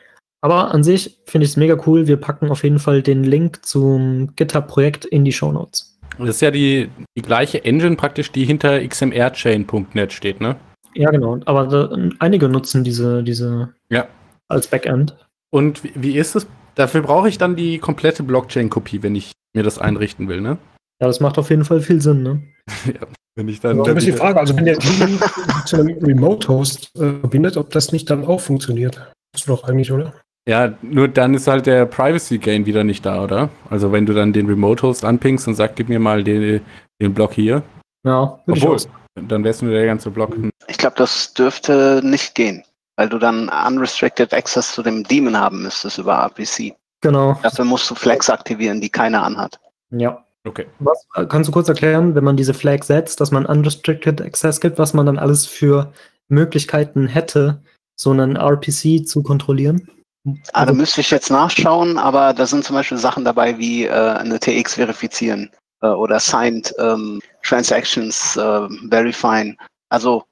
Aber an sich finde ich es mega cool. Wir packen auf jeden Fall den Link zum GitHub-Projekt in die Shownotes. Das ist ja die, die gleiche Engine praktisch, die hinter x m r chain punkt net steht, ne? Ja, genau. Aber da, einige nutzen diese, diese Ja. als Backend. Und wie, wie ist es? Dafür brauche ich dann die komplette Blockchain-Kopie, wenn ich mir das einrichten will, ne? Ja, das macht auf jeden Fall viel Sinn, ne? Ja, wenn ich dann. Also ein bisschen die Frage, also wenn der Daemon zu einem Remote-Host äh, verbindet, ob das nicht dann auch funktioniert. Das ist doch eigentlich, oder? Ja, nur dann ist halt der Privacy-Gain wieder nicht da, oder? Also wenn du dann den Remote-Host anpingst und sagst, gib mir mal den, den Block hier. Ja, würde ich Obwohl, auch. dann wär's nur der ganze Block. Ich glaube, das dürfte nicht gehen, weil du dann unrestricted Access zu dem Daemon haben müsstest über R P C. Genau. Dafür musst du Flags aktivieren, die keiner anhat. Ja. Okay. Was, kannst du kurz erklären, wenn man diese Flag setzt, dass man Unrestricted Access gibt, was man dann alles für Möglichkeiten hätte, so einen R P C zu kontrollieren? Ah, da müsste ich jetzt nachschauen, aber da sind zum Beispiel Sachen dabei wie äh, eine T X verifizieren äh, oder Signed ähm, Transactions äh, verifyen. Also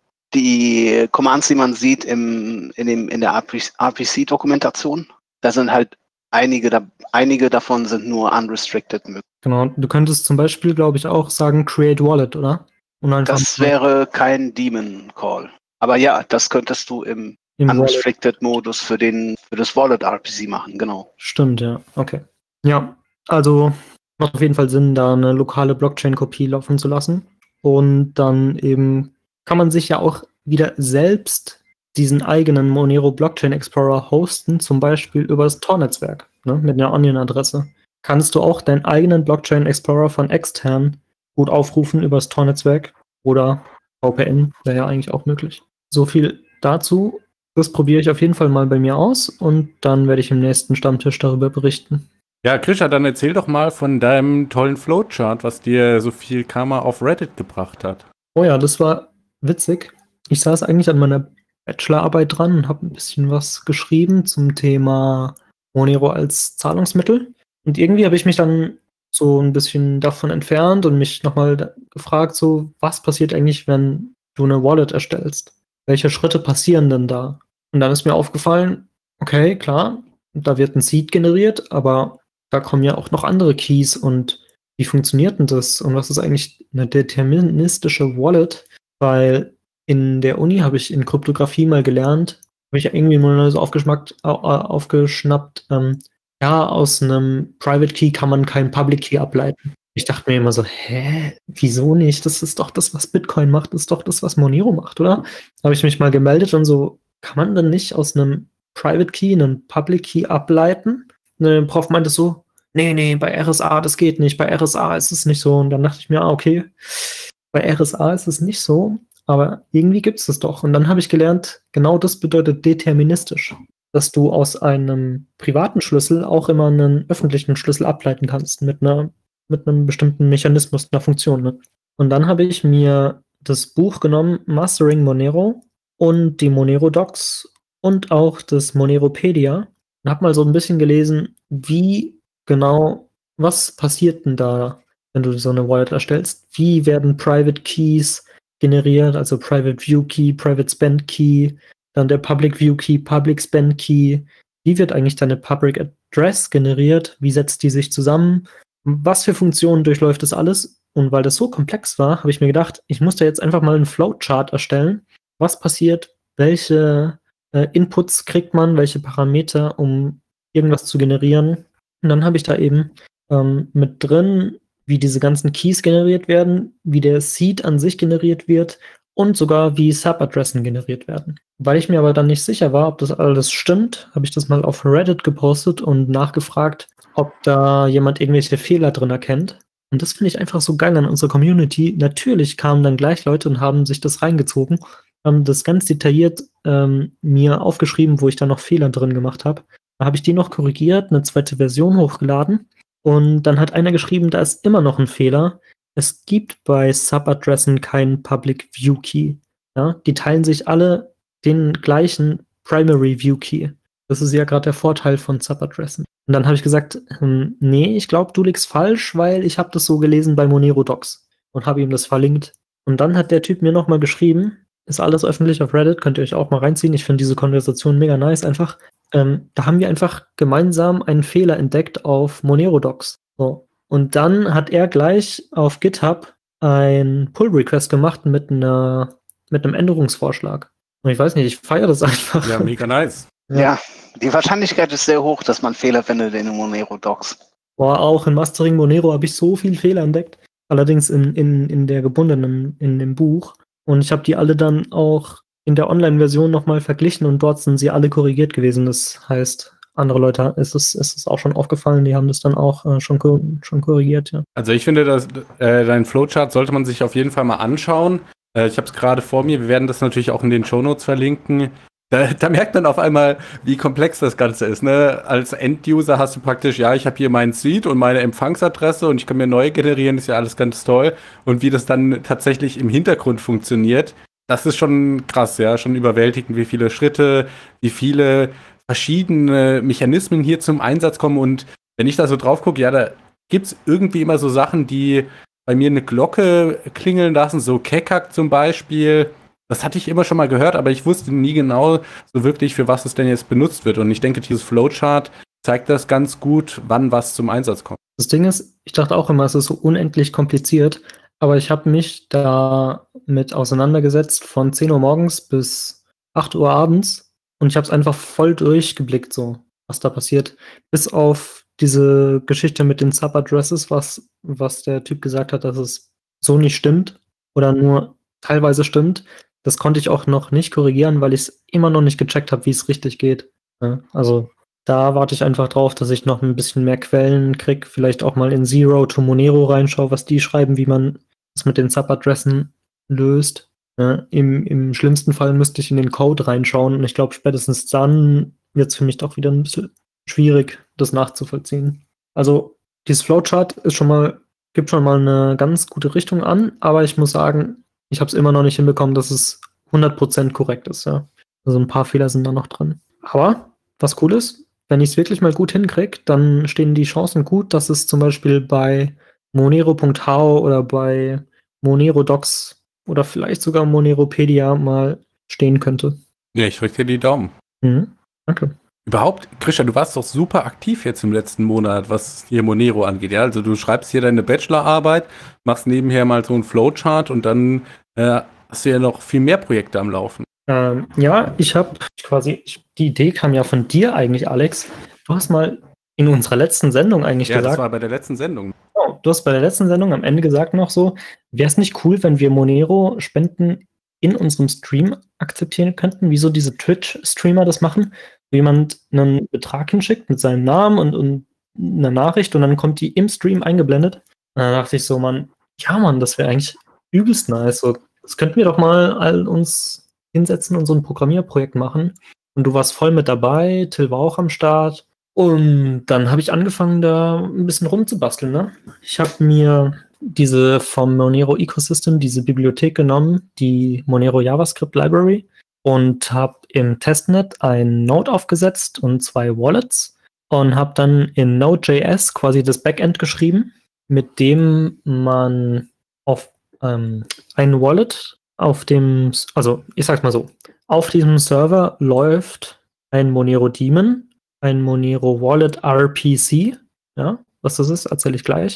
die Commands, die man sieht im, in, dem, in der R P C-Dokumentation, da sind halt einige, da, einige davon sind nur unrestricted möglich. Genau, du könntest zum Beispiel, glaube ich, auch sagen Create Wallet, oder? Und einfach Das wäre kein Daemon-Call. Aber ja, das könntest du im im Wallet. Unrestricted-Modus für, den, für das Wallet-R P C machen, genau. Stimmt, ja. Okay. Ja, also macht auf jeden Fall Sinn, da eine lokale Blockchain-Kopie laufen zu lassen. Und dann eben kann man sich ja auch wieder selbst diesen eigenen Monero Blockchain Explorer hosten, zum Beispiel über das Tor-Netzwerk, ne, mit einer Onion-Adresse. Kannst du auch deinen eigenen Blockchain Explorer von extern gut aufrufen über das Tor-Netzwerk oder V P N, wäre ja eigentlich auch möglich. So viel dazu. Das probiere ich auf jeden Fall mal bei mir aus und dann werde ich im nächsten Stammtisch darüber berichten. Ja, Krisha, dann erzähl doch mal von deinem tollen Flowchart, was dir so viel Karma auf Reddit gebracht hat. Oh ja, das war witzig. Ich saß eigentlich an meiner Bachelorarbeit dran und habe ein bisschen was geschrieben zum Thema Monero als Zahlungsmittel. Und irgendwie habe ich mich dann so ein bisschen davon entfernt und mich nochmal gefragt, so, was passiert eigentlich, wenn du eine Wallet erstellst? Welche Schritte passieren denn da? Und dann ist mir aufgefallen, okay, klar, da wird ein Seed generiert, aber da kommen ja auch noch andere Keys und wie funktioniert denn das? Und was ist eigentlich eine deterministische Wallet? Weil in der Uni habe ich in Kryptographie mal gelernt, habe ich ja irgendwie mal so aufgeschnappt, aufgeschnappt ähm, ja, aus einem Private Key kann man keinen Public Key ableiten. Ich dachte mir immer so, hä, wieso nicht? Das ist doch das, was Bitcoin macht, das ist doch das, was Monero macht, oder? Habe ich mich mal gemeldet und so, kann man denn nicht aus einem Private Key einen Public Key ableiten? Und der Prof meinte so, nee, nee, bei R S A, das geht nicht, bei R S A ist es nicht so. Und dann dachte ich mir, ah, okay, bei R S A ist es nicht so, aber irgendwie gibt es das doch. Und dann habe ich gelernt, genau das bedeutet deterministisch, dass du aus einem privaten Schlüssel auch immer einen öffentlichen Schlüssel ableiten kannst mit einer mit einem bestimmten Mechanismus, einer Funktion. Ne? Und dann habe ich mir das Buch genommen, Mastering Monero und die Monero Docs und auch das Moneropedia und habe mal so ein bisschen gelesen, wie genau, was passiert denn da, wenn du so eine Wallet erstellst? Wie werden Private Keys generiert, also Private View Key, Private Spend Key, dann der Public View Key, Public Spend Key. Wie wird eigentlich deine Public Address generiert? Wie setzt die sich zusammen? Was für Funktionen durchläuft das alles? Und weil das so komplex war, habe ich mir gedacht, ich muss da jetzt einfach mal einen Flowchart erstellen. Was passiert, welche äh, Inputs kriegt man, welche Parameter, um irgendwas zu generieren. Und dann habe ich da eben ähm, mit drin, wie diese ganzen Keys generiert werden, wie der Seed an sich generiert wird und sogar wie Subadressen generiert werden. Weil ich mir aber dann nicht sicher war, ob das alles stimmt, habe ich das mal auf Reddit gepostet und nachgefragt, ob da jemand irgendwelche Fehler drin erkennt. Und das finde ich einfach so geil an unserer Community. Natürlich kamen dann gleich Leute und haben sich das reingezogen, haben das ganz detailliert ähm, mir aufgeschrieben, wo ich da noch Fehler drin gemacht habe. Da habe ich die noch korrigiert, eine zweite Version hochgeladen und dann hat einer geschrieben, da ist immer noch ein Fehler. Es gibt bei Subadressen keinen Public View Key. Ja? Die teilen sich alle den gleichen Primary View Key. Das ist ja gerade der Vorteil von Subadressen. Und dann habe ich gesagt, hm, nee, ich glaube, du liegst falsch, weil ich habe das so gelesen bei Monero Docs und habe ihm das verlinkt. Und dann hat der Typ mir nochmal geschrieben, ist alles öffentlich auf Reddit, könnt ihr euch auch mal reinziehen. Ich finde diese Konversation mega nice einfach. Ähm, da haben wir einfach gemeinsam einen Fehler entdeckt auf Monero Docs. So. Und dann hat er gleich auf GitHub ein Pull-Request gemacht mit einer mit einem Änderungsvorschlag. Und ich weiß nicht, ich feiere das einfach. Ja, mega nice. Ja. ja, die Wahrscheinlichkeit ist sehr hoch, dass man Fehler findet in den Monero Docs. Boah, auch in Mastering Monero habe ich so viele Fehler entdeckt. Allerdings in, in, in der gebundenen, in dem Buch. Und ich habe die alle dann auch in der Online-Version nochmal verglichen und dort sind sie alle korrigiert gewesen. Das heißt, andere Leute ist es, ist es auch schon aufgefallen, die haben das dann auch äh, schon, schon korrigiert, ja. Also ich finde, dass äh, dein Flowchart sollte man sich auf jeden Fall mal anschauen. Äh, ich habe es gerade vor mir, wir werden das natürlich auch in den Shownotes verlinken. Da, da merkt man auf einmal, wie komplex das Ganze ist. Ne? Als End-User hast du praktisch, ja, ich habe hier meinen Seed und meine Empfangsadresse und ich kann mir neu generieren, ist ja alles ganz toll. Und wie das dann tatsächlich im Hintergrund funktioniert, das ist schon krass, ja, schon überwältigend, wie viele Schritte, wie viele verschiedene Mechanismen hier zum Einsatz kommen. Und wenn ich da so drauf gucke, ja, da gibt's irgendwie immer so Sachen, die bei mir eine Glocke klingeln lassen, so Kekak zum Beispiel. Das hatte ich immer schon mal gehört, aber ich wusste nie genau so wirklich, für was es denn jetzt benutzt wird. Und ich denke, dieses Flowchart zeigt das ganz gut, wann was zum Einsatz kommt. Das Ding ist, ich dachte auch immer, es ist so unendlich kompliziert, aber ich habe mich da mit auseinandergesetzt von zehn Uhr morgens bis acht Uhr abends und ich habe es einfach voll durchgeblickt, so was da passiert. Bis auf diese Geschichte mit den Subadresses, was, was der Typ gesagt hat, dass es so nicht stimmt oder nur teilweise stimmt. Das konnte ich auch noch nicht korrigieren, weil ich es immer noch nicht gecheckt habe, wie es richtig geht. Ja, also da warte ich einfach drauf, dass ich noch ein bisschen mehr Quellen kriege. Vielleicht auch mal in Zero to Monero reinschaue, was die schreiben, wie man es mit den Subadressen löst. Ja, im, Im schlimmsten Fall müsste ich in den Code reinschauen und ich glaube, spätestens dann wird es für mich doch wieder ein bisschen schwierig, das nachzuvollziehen. Also dieses Flowchart ist schon mal, gibt schon mal eine ganz gute Richtung an, aber ich muss sagen, ich habe es immer noch nicht hinbekommen, dass es hundert Prozent korrekt ist. Ja. Also ein paar Fehler sind da noch drin. Aber was cool ist, wenn ich es wirklich mal gut hinkriege, dann stehen die Chancen gut, dass es zum Beispiel bei monero punkt h o oder bei Monero Docs oder vielleicht sogar Moneropedia mal stehen könnte. Ja, ich drücke dir die Daumen. Mhm. Danke. Überhaupt, Christian, du warst doch super aktiv jetzt im letzten Monat, was hier Monero angeht. Ja? Also du schreibst hier deine Bachelorarbeit, machst nebenher mal so einen Flowchart und dann äh, hast du ja noch viel mehr Projekte am Laufen. Ähm, ja, ich habe quasi, ich, die Idee kam ja von dir eigentlich, Alex. Du hast mal in unserer letzten Sendung eigentlich ja, gesagt. Ja, das war bei der letzten Sendung. Oh, du hast bei der letzten Sendung am Ende gesagt noch so, wäre es nicht cool, wenn wir Monero-Spenden in unserem Stream akzeptieren könnten, wie so diese Twitch-Streamer das machen, wo jemand einen Betrag hinschickt mit seinem Namen und, und einer Nachricht und dann kommt die im Stream eingeblendet. Und dann dachte ich so, Mann, ja Mann, das wäre eigentlich übelst nice. So, das könnten wir doch mal all uns hinsetzen und so ein Programmierprojekt machen. Und du warst voll mit dabei, Till war auch am Start. Und dann habe ich angefangen, da ein bisschen rumzubasteln. Ne? Ich habe mir diese vom Monero Ecosystem, diese Bibliothek genommen, die Monero JavaScript Library, und habe im Testnet ein Node aufgesetzt und zwei Wallets und habe dann in Node.js quasi das Backend geschrieben, mit dem man auf ähm, ein Wallet auf dem, also ich sag's mal so, auf diesem Server läuft ein Monero Daemon, ein Monero Wallet R P C, ja, was das ist, erzähle ich gleich.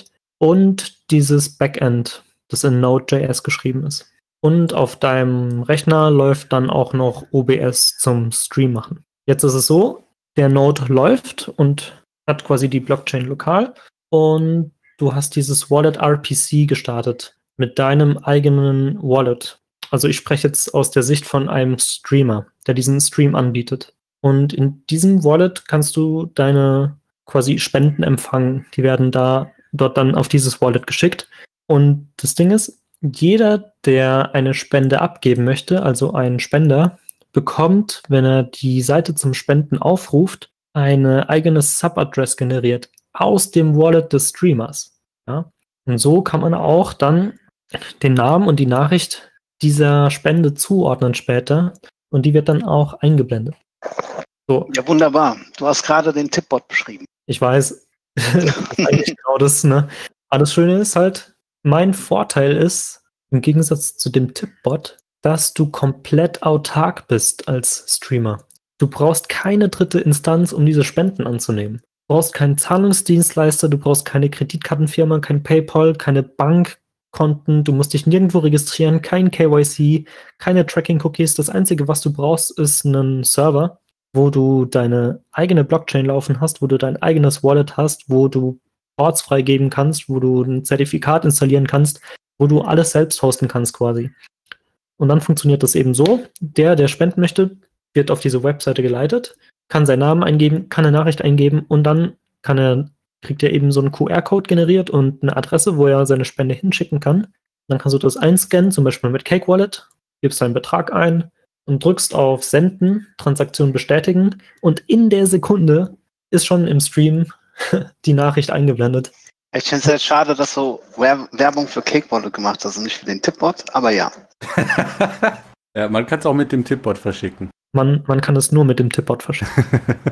und dieses Backend, das in Node.js geschrieben ist. Und auf deinem Rechner läuft dann auch noch O B S zum Stream machen. Jetzt ist es so, der Node läuft und hat quasi die Blockchain lokal und du hast dieses Wallet R P C gestartet mit deinem eigenen Wallet. Also ich spreche jetzt aus der Sicht von einem Streamer, der diesen Stream anbietet. Und in diesem Wallet kannst du deine quasi Spenden empfangen. Die werden da dort dann auf dieses Wallet geschickt. Und das Ding ist, jeder, der eine Spende abgeben möchte, also ein Spender, bekommt, wenn er die Seite zum Spenden aufruft, eine eigene Subadress generiert aus dem Wallet des Streamers. Ja? Und so kann man auch dann den Namen und die Nachricht dieser Spende zuordnen später und die wird dann auch eingeblendet. So. Ja, wunderbar. Du hast gerade den Tipbot beschrieben. Ich weiß, das ist eigentlich genau das, ne? Aber das Schöne ist halt, mein Vorteil ist, im Gegensatz zu dem Tipbot, dass du komplett autark bist als Streamer. Du brauchst keine dritte Instanz, um diese Spenden anzunehmen. Du brauchst keinen Zahlungsdienstleister, du brauchst keine Kreditkartenfirma, kein PayPal, keine Bankkonten, du musst dich nirgendwo registrieren, kein K Y C, keine Tracking-Cookies. Das Einzige, was du brauchst, ist einen Server, wo du deine eigene Blockchain laufen hast, wo du dein eigenes Wallet hast, wo du Ports freigeben kannst, wo du ein Zertifikat installieren kannst, wo du alles selbst hosten kannst quasi. Und dann funktioniert das eben so, der, der spenden möchte, wird auf diese Webseite geleitet, kann seinen Namen eingeben, kann eine Nachricht eingeben und dann kann er, kriegt er eben so einen Q R-Code generiert und eine Adresse, wo er seine Spende hinschicken kann. Dann kannst du das einscannen, zum Beispiel mit Cake Wallet, gibst deinen Betrag ein und drückst auf Senden, Transaktion bestätigen und in der Sekunde ist schon im Stream die Nachricht eingeblendet. Ich finde es sehr schade, dass du Wer- Werbung für Cakebot gemacht hast und nicht für den Tipbot, aber ja. Ja, man kann es auch mit dem Tipbot verschicken. Man, man kann es nur mit dem Tipbot verschicken.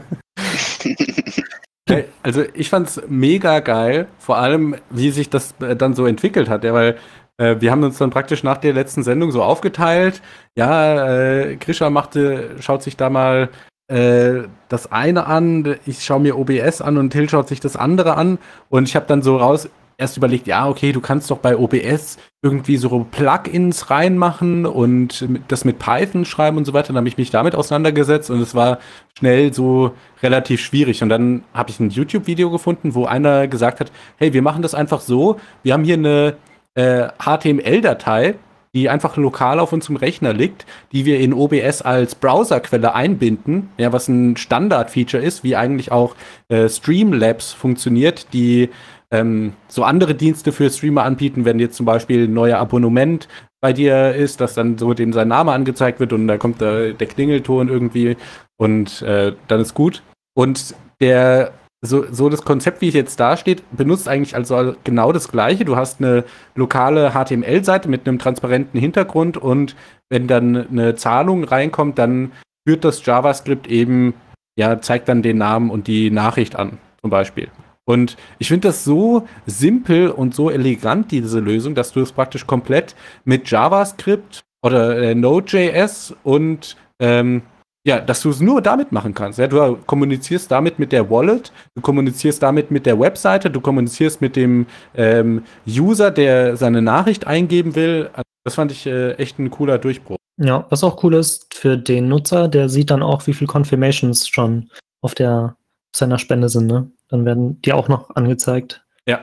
Hey, also ich fand's mega geil, vor allem wie sich das äh, dann so entwickelt hat, ja, weil äh, wir haben uns dann praktisch nach der letzten Sendung so aufgeteilt. Ja, äh, Grisha machte, schaut sich da mal äh, das eine an, ich schaue mir O B S an und Till schaut sich das andere an und ich habe dann so raus erst überlegt, ja, okay, du kannst doch bei O B S irgendwie so Plugins reinmachen und das mit Python schreiben und so weiter. Dann habe ich mich damit auseinandergesetzt und es war schnell so relativ schwierig. Und dann habe ich ein YouTube-Video gefunden, wo einer gesagt hat, hey, wir machen das einfach so, wir haben hier eine äh, H T M L-Datei, die einfach lokal auf unserem Rechner liegt, die wir in O B S als Browserquelle einbinden, ja, was ein Standard-Feature ist, wie eigentlich auch äh, Streamlabs funktioniert, die Ähm, so andere Dienste für Streamer anbieten, wenn jetzt zum Beispiel ein neuer Abonnement bei dir ist, dass dann so dem sein Name angezeigt wird und da kommt der, der Klingelton irgendwie und äh, dann ist gut. Und der so, so das Konzept, wie es jetzt da steht, benutzt eigentlich also genau das Gleiche. Du hast eine lokale H T M L-Seite mit einem transparenten Hintergrund und wenn dann eine Zahlung reinkommt, dann führt das JavaScript eben, ja, zeigt dann den Namen und die Nachricht an, zum Beispiel. Und ich finde das so simpel und so elegant, diese Lösung, dass du es praktisch komplett mit JavaScript oder äh, Node.js und ähm, ja, dass du es nur damit machen kannst. Ja? Du kommunizierst damit mit der Wallet, du kommunizierst damit mit der Webseite, du kommunizierst mit dem ähm, User, der seine Nachricht eingeben will. Also das fand ich äh, echt ein cooler Durchbruch. Ja, was auch cool ist für den Nutzer, der sieht dann auch, wie viele Confirmations schon auf der seiner Spende sind, ne? Dann werden die auch noch angezeigt. Ja.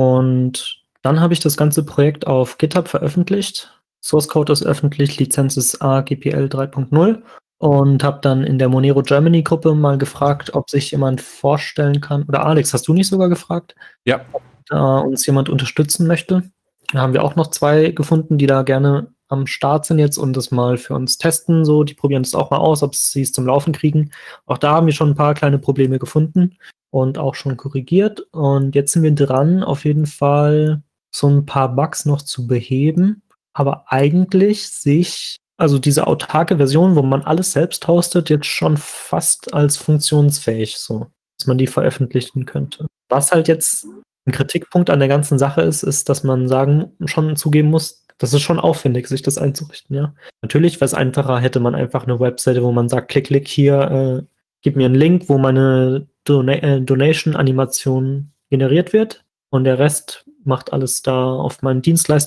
Und dann habe ich das ganze Projekt auf GitHub veröffentlicht. Source Code ist öffentlich, Lizenz ist A G P L drei Punkt null und habe dann in der Monero Germany Gruppe mal gefragt, ob sich jemand vorstellen kann, oder Alex, hast du nicht sogar gefragt? Ja. Ob da uns jemand unterstützen möchte. Da haben wir auch noch zwei gefunden, die da gerne am Start sind jetzt und das mal für uns testen. So, die probieren es auch mal aus, ob sie es zum Laufen kriegen. Auch da haben wir schon ein paar kleine Probleme gefunden und auch schon korrigiert. Und jetzt sind wir dran, auf jeden Fall so ein paar Bugs noch zu beheben. Aber eigentlich sich, also diese autarke Version, wo man alles selbst hostet, jetzt schon fast als funktionsfähig, so, dass man die veröffentlichen könnte. Was halt jetzt ein Kritikpunkt an der ganzen Sache ist, ist, dass man sagen, schon zugeben muss, das ist schon aufwendig, sich das einzurichten, ja. Natürlich wäre es einfacher, hätte man einfach eine Webseite, wo man sagt, klick, klick hier, äh, gib mir einen Link, wo meine Dona- äh, Donation-Animation generiert wird und der Rest macht alles da auf meinem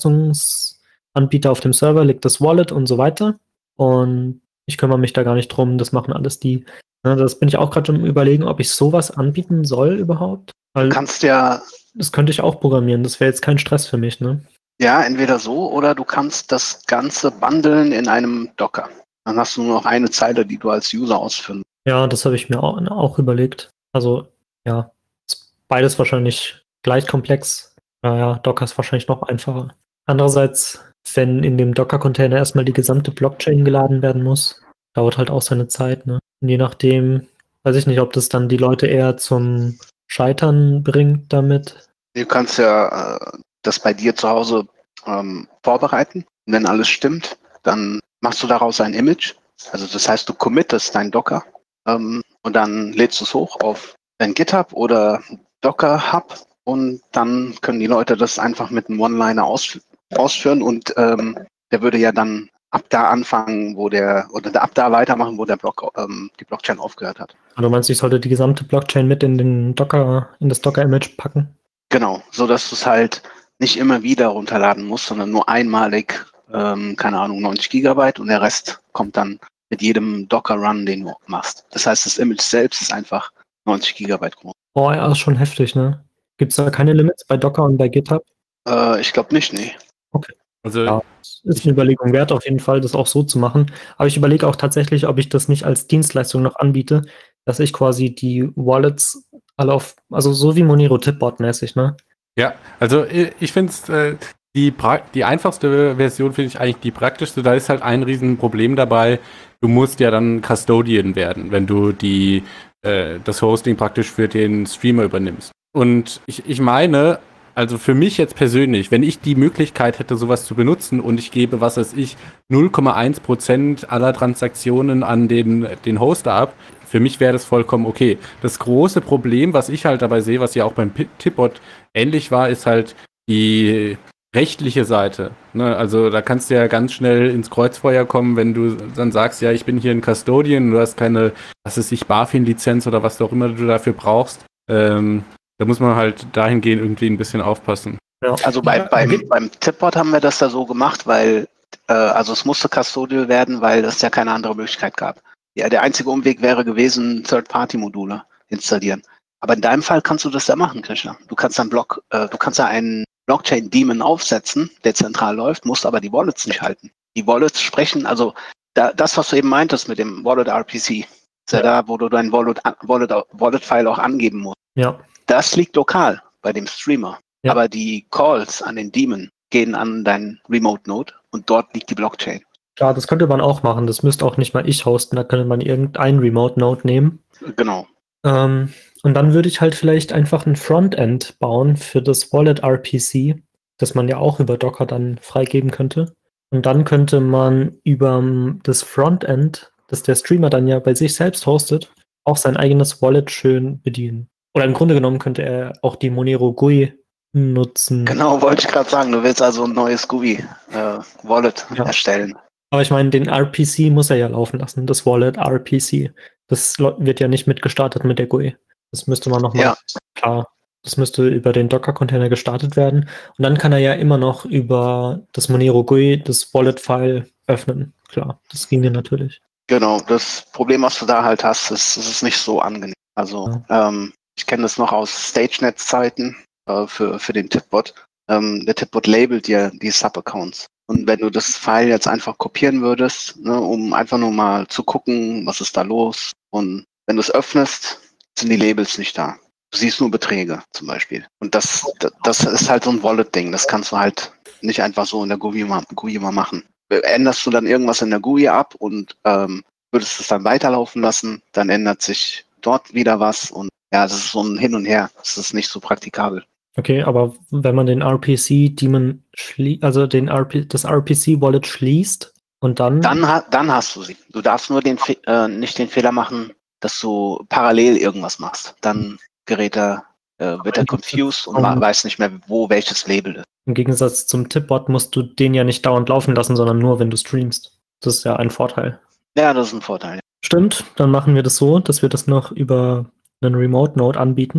Dienstleistungsanbieter auf dem Server, liegt das Wallet und so weiter. Und ich kümmere mich da gar nicht drum, das machen alles die. Ja, das bin ich auch gerade am Überlegen, ob ich sowas anbieten soll überhaupt. Du Weil kannst ja, das könnte ich auch programmieren, das wäre jetzt kein Stress für mich, ne? ja, entweder so oder du kannst das Ganze bundeln in einem Docker. Dann hast du nur noch eine Zeile, die du als User ausführen. Ja, das habe ich mir auch, auch überlegt. Also, ja, ist beides wahrscheinlich gleich komplex. Naja, Docker ist wahrscheinlich noch einfacher. Andererseits, wenn in dem Docker-Container erstmal die gesamte Blockchain geladen werden muss, dauert halt auch seine Zeit, ne? Und je nachdem, weiß ich nicht, ob das dann die Leute eher zum Scheitern bringt damit. Du kannst ja äh, das bei dir zu Hause ähm, vorbereiten. Und wenn alles stimmt, dann machst du daraus ein Image. Also das heißt, du committest dein Docker ähm, und dann lädst du es hoch auf dein GitHub oder Docker Hub und dann können die Leute das einfach mit einem One-Liner ausf- ausführen und ähm, der würde ja dann ab da anfangen, wo der, oder ab da weitermachen, wo der Block, ähm, die Blockchain aufgehört hat. Also du meinst, ich sollte die gesamte Blockchain mit in den Docker, in das Docker-Image packen? Genau, so dass du es halt nicht immer wieder runterladen musst, sondern nur einmalig, ähm, keine Ahnung, neunzig Gigabyte und der Rest kommt dann mit jedem Docker-Run, den du machst. Das heißt, das Image selbst ist einfach neunzig Gigabyte groß. Oh ja, ist schon heftig, ne? Gibt es da keine Limits bei Docker und bei GitHub? Äh, ich glaube nicht, nee. Also Ja, ist eine Überlegung wert, auf jeden Fall, das auch so zu machen. Aber ich überlege auch tatsächlich, ob ich das nicht als Dienstleistung noch anbiete, dass ich quasi die Wallets alle auf, also so wie Monero Tipbot-mäßig, ne? ja, also i- ich finde es, äh, die, pra- die einfachste Version finde ich eigentlich die praktischste. Da ist halt ein Riesenproblem dabei. Du musst ja dann Custodian werden, wenn du die, äh, das Hosting praktisch für den Streamer übernimmst. Und ich, ich meine, also für mich jetzt persönlich, wenn ich die Möglichkeit hätte, sowas zu benutzen und ich gebe, was weiß ich, null Komma eins Prozent aller Transaktionen an den, den Hoster ab, für mich wäre das vollkommen okay. Das große Problem, was ich halt dabei sehe, was ja auch beim Pi- Tipbot ähnlich war, ist halt die rechtliche Seite. Ne? Also da kannst du ja ganz schnell ins Kreuzfeuer kommen, wenn du dann sagst, ja, ich bin hier ein Custodian, du hast keine, was ist ich, BaFin-Lizenz oder was auch immer du dafür brauchst. Ähm, da muss man halt dahingehend irgendwie ein bisschen aufpassen. Ja. Also bei, beim, beim Tipbot haben wir das da so gemacht, weil, äh, also es musste Custodial werden, weil es ja keine andere Möglichkeit gab. Ja, der einzige Umweg wäre gewesen, Third-Party-Module installieren. Aber in deinem Fall kannst du das ja machen, Krishna. Du kannst einen Block, äh, du kannst ja einen Blockchain-Daemon aufsetzen, der zentral läuft, musst aber die Wallets nicht halten. Die Wallets sprechen, also da, das, was du eben meintest mit dem Wallet R P C, ist ja, ja da, wo du dein Wallet, Wallet, Wallet-File auch angeben musst. Ja. Das liegt lokal bei dem Streamer. Ja. Aber die Calls an den Daemon gehen an deinen Remote-Node und dort liegt die Blockchain. Klar, das könnte man auch machen. Das müsste auch nicht mal ich hosten. Da könnte man irgendeinen Remote-Node nehmen. Genau. Ähm, und dann würde ich halt vielleicht einfach ein Frontend bauen für das Wallet R P C, das man ja auch über Docker dann freigeben könnte. Und dann könnte man über das Frontend, das der Streamer dann ja bei sich selbst hostet, auch sein eigenes Wallet schön bedienen. Oder im Grunde genommen könnte er auch die Monero G U I nutzen. Genau, wollte ich gerade sagen. Du willst also ein neues G U I-Wallet äh, Ja. erstellen. Aber ich meine, den R P C muss er ja laufen lassen, das Wallet R P C. Das lo- wird ja nicht mitgestartet mit der G U I. Das müsste man nochmal, Ja. klar, das müsste über den Docker-Container gestartet werden. Und dann kann er ja immer noch über das Monero G U I das Wallet-File öffnen. Klar, das ging ja natürlich. Genau, das Problem, was du da halt hast, ist, es ist nicht so angenehm. Also, ähm, ich kenne das noch aus StageNet-Zeiten äh, für, für den Tipbot. Ähm, der Tipbot labelt dir die Sub-Accounts. Und wenn du das File jetzt einfach kopieren würdest, ne, um einfach nur mal zu gucken, was ist da los, und wenn du es öffnest, sind die Labels nicht da. Du siehst nur Beträge zum Beispiel. Und das, das ist halt so ein Wallet-Ding. Das kannst du halt nicht einfach so in der G U I mal, G U I mal machen. Änderst du dann irgendwas in der G U I ab und ähm, würdest es dann weiterlaufen lassen, dann ändert sich dort wieder was. Und ja, das ist so ein Hin und Her. Das ist nicht so praktikabel. Okay, aber wenn man den R P C-Daemon schließt, also den R P, das R P C-Wallet schließt und dann. Dann, ha- dann hast du sie. Du darfst nur den Fe- äh, nicht den Fehler machen, dass du parallel irgendwas machst. Dann gerät er, äh, wird er confused und wa- weiß nicht mehr, wo welches Label ist. Im Gegensatz zum Tipbot musst du den ja nicht dauernd laufen lassen, sondern nur, wenn du streamst. Das ist ja ein Vorteil. Ja, das ist ein Vorteil. Stimmt, dann machen wir das so, dass wir das noch über einen Remote-Node anbieten.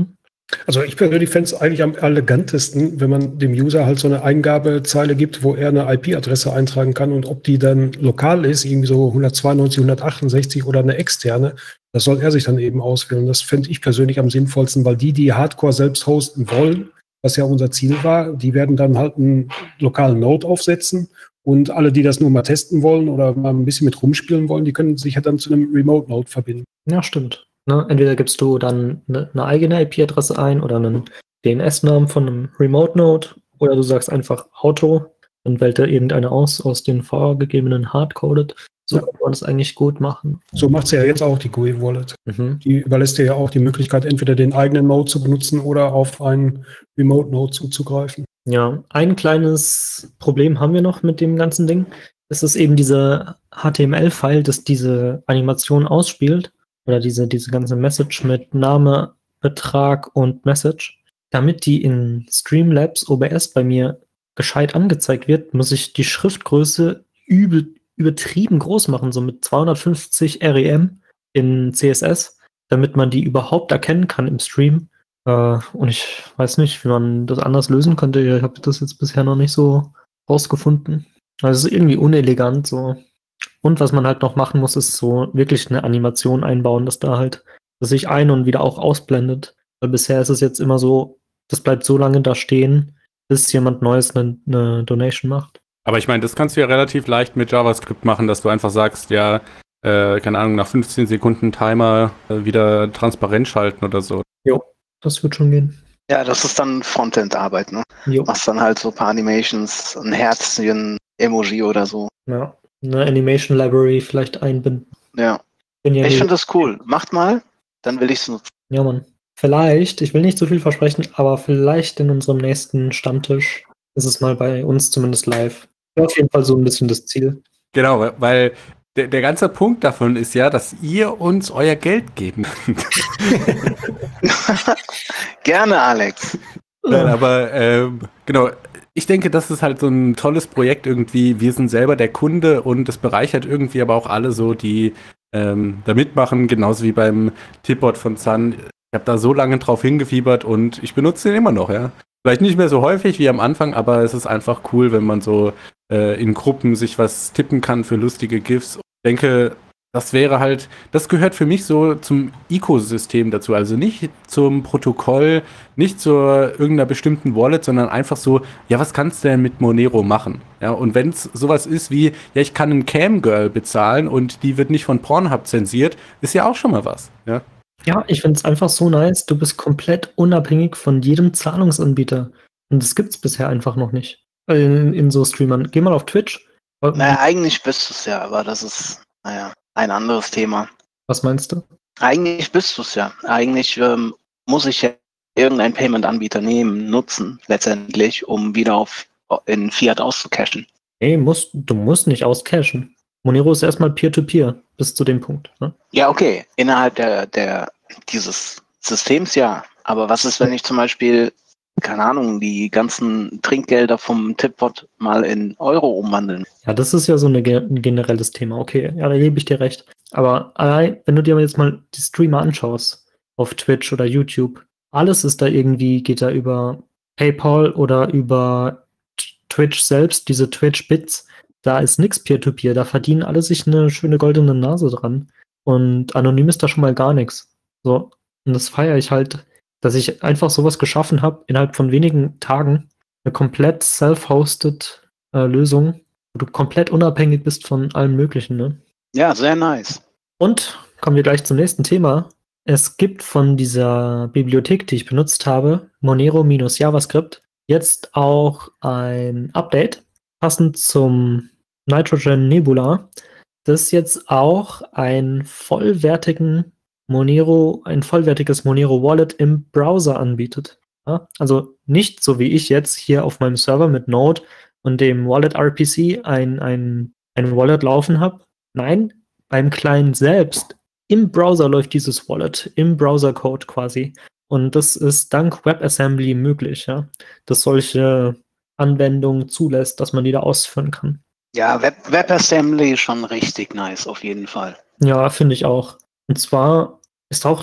Also ich persönlich fände es eigentlich am elegantesten, wenn man dem User halt so eine Eingabezeile gibt, wo er eine I P-Adresse eintragen kann und ob die dann lokal ist, irgendwie so hundertzweiundneunzig, hundertachtundsechzig oder eine externe, das soll er sich dann eben auswählen. Das fände ich persönlich am sinnvollsten, weil die, die Hardcore selbst hosten wollen, was ja unser Ziel war, die werden dann halt einen lokalen Node aufsetzen und alle, die das nur mal testen wollen oder mal ein bisschen mit rumspielen wollen, die können sich ja dann zu einem Remote-Node verbinden. Ja, stimmt. Ne? Entweder gibst du dann eine, eine eigene I P-Adresse ein oder einen D N S-Namen von einem Remote-Node oder du sagst einfach Auto, dann wählt er irgendeine aus, aus den vorgegebenen Hardcoded. So Ja. kann man das eigentlich gut machen. So macht es ja jetzt auch die G U I-Wallet. Mhm. Die überlässt dir ja auch die Möglichkeit, entweder den eigenen Node zu benutzen oder auf einen Remote-Node zuzugreifen. Ja, ein kleines Problem haben wir noch mit dem ganzen Ding. Es ist eben diese H T M L-File, das diese Animation ausspielt oder diese, diese ganze Message mit Name, Betrag und Message. Damit die in Streamlabs O B S bei mir gescheit angezeigt wird, muss ich die Schriftgröße übel, übertrieben groß machen, so mit zweihundertfünfzig R E M in C S S, damit man die überhaupt erkennen kann im Stream. Äh, und ich weiß nicht, wie man das anders lösen könnte. Ich habe das jetzt bisher noch nicht so rausgefunden. Also es ist irgendwie unelegant so. Und was man halt noch machen muss, ist so wirklich eine Animation einbauen, dass da halt, dass sich ein- und wieder auch ausblendet. Weil bisher ist es jetzt immer so, das bleibt so lange da stehen, bis jemand Neues eine, eine Donation macht. Aber ich meine, das kannst du ja relativ leicht mit JavaScript machen, dass du einfach sagst, ja, äh, keine Ahnung, nach fünfzehn Sekunden Timer äh, wieder transparent schalten oder so. Jo, das wird schon gehen. Ja, das ist dann Frontend-Arbeit, ne? Jo. Machst dann halt so ein paar Animations, ein Herzchen, Emoji oder so. Ja. Eine Animation Library vielleicht einbinden. Ja. Bin ja Ich nie- finde das cool. Macht mal, dann will ich es nutzen. Ja, Mann. Vielleicht, ich will nicht zu viel versprechen, aber vielleicht in unserem nächsten Stammtisch ist es mal bei uns zumindest live. Ja, auf jeden Fall so ein bisschen das Ziel. Genau, weil- weil der, der ganze Punkt davon ist ja, dass ihr uns euer Geld geben könnt. Gerne, Alex. Nein, aber ähm, genau, ich denke, das ist halt so ein tolles Projekt irgendwie. Wir sind selber der Kunde und es bereichert irgendwie aber auch alle so, die ähm, da mitmachen, genauso wie beim Tipbot von Sun. Ich habe da so lange drauf hingefiebert und ich benutze den immer noch, ja. Vielleicht nicht mehr so häufig wie am Anfang, aber es ist einfach cool, wenn man so äh, in Gruppen sich was tippen kann für lustige GIFs. Ich denke, das wäre halt, das gehört für mich so zum Ökosystem dazu. Also nicht zum Protokoll, nicht zu irgendeiner bestimmten Wallet, sondern einfach so, ja, was kannst du denn mit Monero machen? Ja, und wenn es sowas ist wie, ja, ich kann einen Camgirl bezahlen und die wird nicht von Pornhub zensiert, ist ja auch schon mal was. Ja, Ja, ich finde es einfach so nice. Du bist komplett unabhängig von jedem Zahlungsanbieter. Und das gibt's bisher einfach noch nicht. In, in so Streamern. Geh mal auf Twitch. Naja, eigentlich bist du es ja, aber das ist, naja, ein anderes Thema. Was meinst du? Eigentlich bist du es ja. Eigentlich ähm, muss ich ja irgendeinen Payment-Anbieter nehmen, nutzen, letztendlich, um wieder auf in Fiat auszucashen. Ey, musst, du musst nicht auscashen. Monero ist erstmal Peer-to-Peer bis zu dem Punkt. Ne? Ja, okay, innerhalb der, der dieses Systems ja. Aber was ist, wenn ich zum Beispiel, keine Ahnung, die ganzen Trinkgelder vom Tipbot mal in Euro umwandeln? Ja, das ist ja so eine, ge- ein generelles Thema. Okay, ja, da gebe ich dir recht. Aber allein, wenn du dir jetzt mal die Streamer anschaust, auf Twitch oder YouTube, alles ist da irgendwie, geht da über PayPal oder über T- Twitch selbst, diese Twitch-Bits. Da ist nix Peer-to-Peer, da verdienen alle sich eine schöne goldene Nase dran. Und anonym ist da schon mal gar nichts. So, und das feiere ich halt, dass ich einfach sowas geschaffen habe, innerhalb von wenigen Tagen, eine komplett self-hosted äh, Lösung, wo du komplett unabhängig bist von allem Möglichen. Ne? Ja, sehr nice. Und kommen wir gleich zum nächsten Thema. Es gibt von dieser Bibliothek, die ich benutzt habe, Monero-JavaScript, jetzt auch ein Update, passend zum Nitrogen Nebula, das jetzt auch einen vollwertigen Monero, ein vollwertiges Monero Wallet im Browser anbietet. Ja, also nicht so wie ich jetzt hier auf meinem Server mit Node und dem Wallet R P C ein, ein, ein Wallet laufen habe. Nein, beim Client selbst im Browser läuft dieses Wallet, im Browser-Code quasi. Und das ist dank WebAssembly möglich, ja, dass solche Anwendungen zulässt, dass man die da ausführen kann. Ja, Web WebAssembly ist schon richtig nice, auf jeden Fall. Ja, finde ich auch. Und zwar ist auch,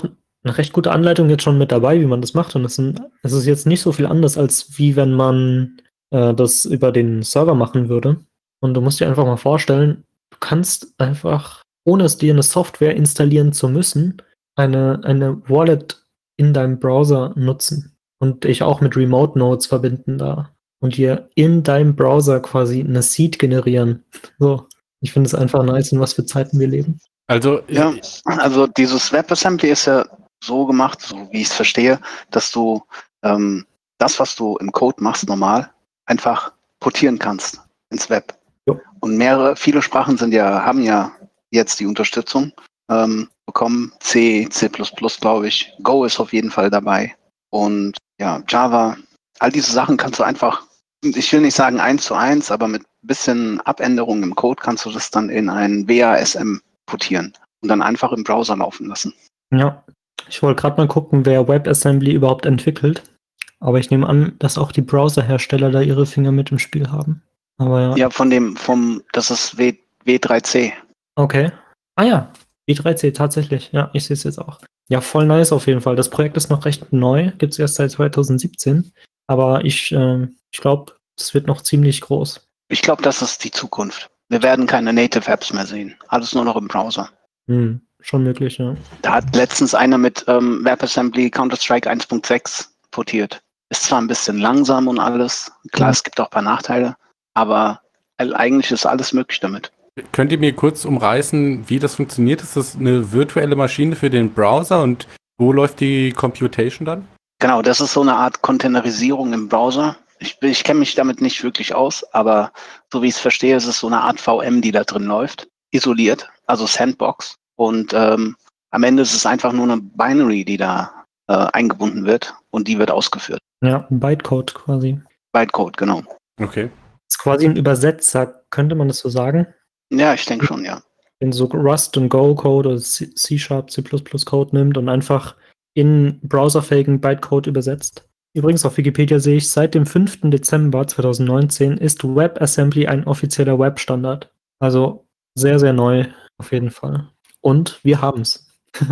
eine recht gute Anleitung jetzt schon mit dabei, wie man das macht. Und es, sind, es ist jetzt nicht so viel anders, als wie wenn man äh, das über den Server machen würde. Und du musst dir einfach mal vorstellen, du kannst einfach, ohne es dir eine Software installieren zu müssen, eine, eine Wallet in deinem Browser nutzen und dich auch mit Remote Nodes verbinden da und dir in deinem Browser quasi eine Seed generieren. So, ich finde es einfach nice, in was für Zeiten wir leben. Also, Ja, also dieses WebAssembly ist ja so gemacht, so wie ich es verstehe, dass du ähm, das, was du im Code machst, normal, einfach portieren kannst ins Web. Jo. Und mehrere, viele Sprachen sind ja, haben ja jetzt die Unterstützung ähm, bekommen. C, C plus plus, glaube ich. Go ist auf jeden Fall dabei. Und ja, Java, all diese Sachen kannst du einfach, ich will nicht sagen eins zu eins, aber mit ein bisschen Abänderungen im Code kannst du das dann in ein W A S M portieren und dann einfach im Browser laufen lassen. Ja, ich wollte gerade mal gucken, wer WebAssembly überhaupt entwickelt. Aber ich nehme an, dass auch die Browserhersteller da ihre Finger mit im Spiel haben. Aber ja. Ja, von dem, vom, das ist w, W drei C. Okay. Ah ja, W drei C tatsächlich. Ja, ich sehe es jetzt auch. Ja, voll nice auf jeden Fall. Das Projekt ist noch recht neu, gibt es erst seit zwanzig siebzehn. Aber ich, äh, ich glaube, das wird noch ziemlich groß. Ich glaube, das ist die Zukunft. Wir werden keine Native Apps mehr sehen. Alles nur noch im Browser. Hm, schon möglich, ja. Da hat letztens einer mit ähm, WebAssembly Counter-Strike eins Punkt sechs portiert. Ist zwar ein bisschen langsam und alles. Klar, Mhm. es gibt auch ein paar Nachteile. Aber eigentlich ist alles möglich damit. könnt ihr mir kurz umreißen, wie das funktioniert? Ist das eine virtuelle Maschine für den Browser und wo läuft die Computation dann? Genau, das ist so eine Art Containerisierung im Browser. Ich, ich kenne mich damit nicht wirklich aus, aber so wie ich es verstehe, ist es so eine Art V M, die da drin läuft. Isoliert, also Sandbox. Und ähm, am Ende ist es einfach nur eine Binary, die da äh, eingebunden wird und die wird ausgeführt. Ja, ein Bytecode quasi. Bytecode, genau. Okay. Das ist quasi ein Übersetzer, könnte man das so sagen? Ja, ich denke schon, ja. Wenn so Rust und Go-Code oder C-Sharp, C plus plus Code nimmt und einfach in browserfähigen Bytecode übersetzt. Übrigens auf Wikipedia sehe ich, seit dem fünften Dezember zweitausendneunzehn ist WebAssembly ein offizieller Webstandard. Also sehr, sehr neu auf jeden Fall. Und wir haben's.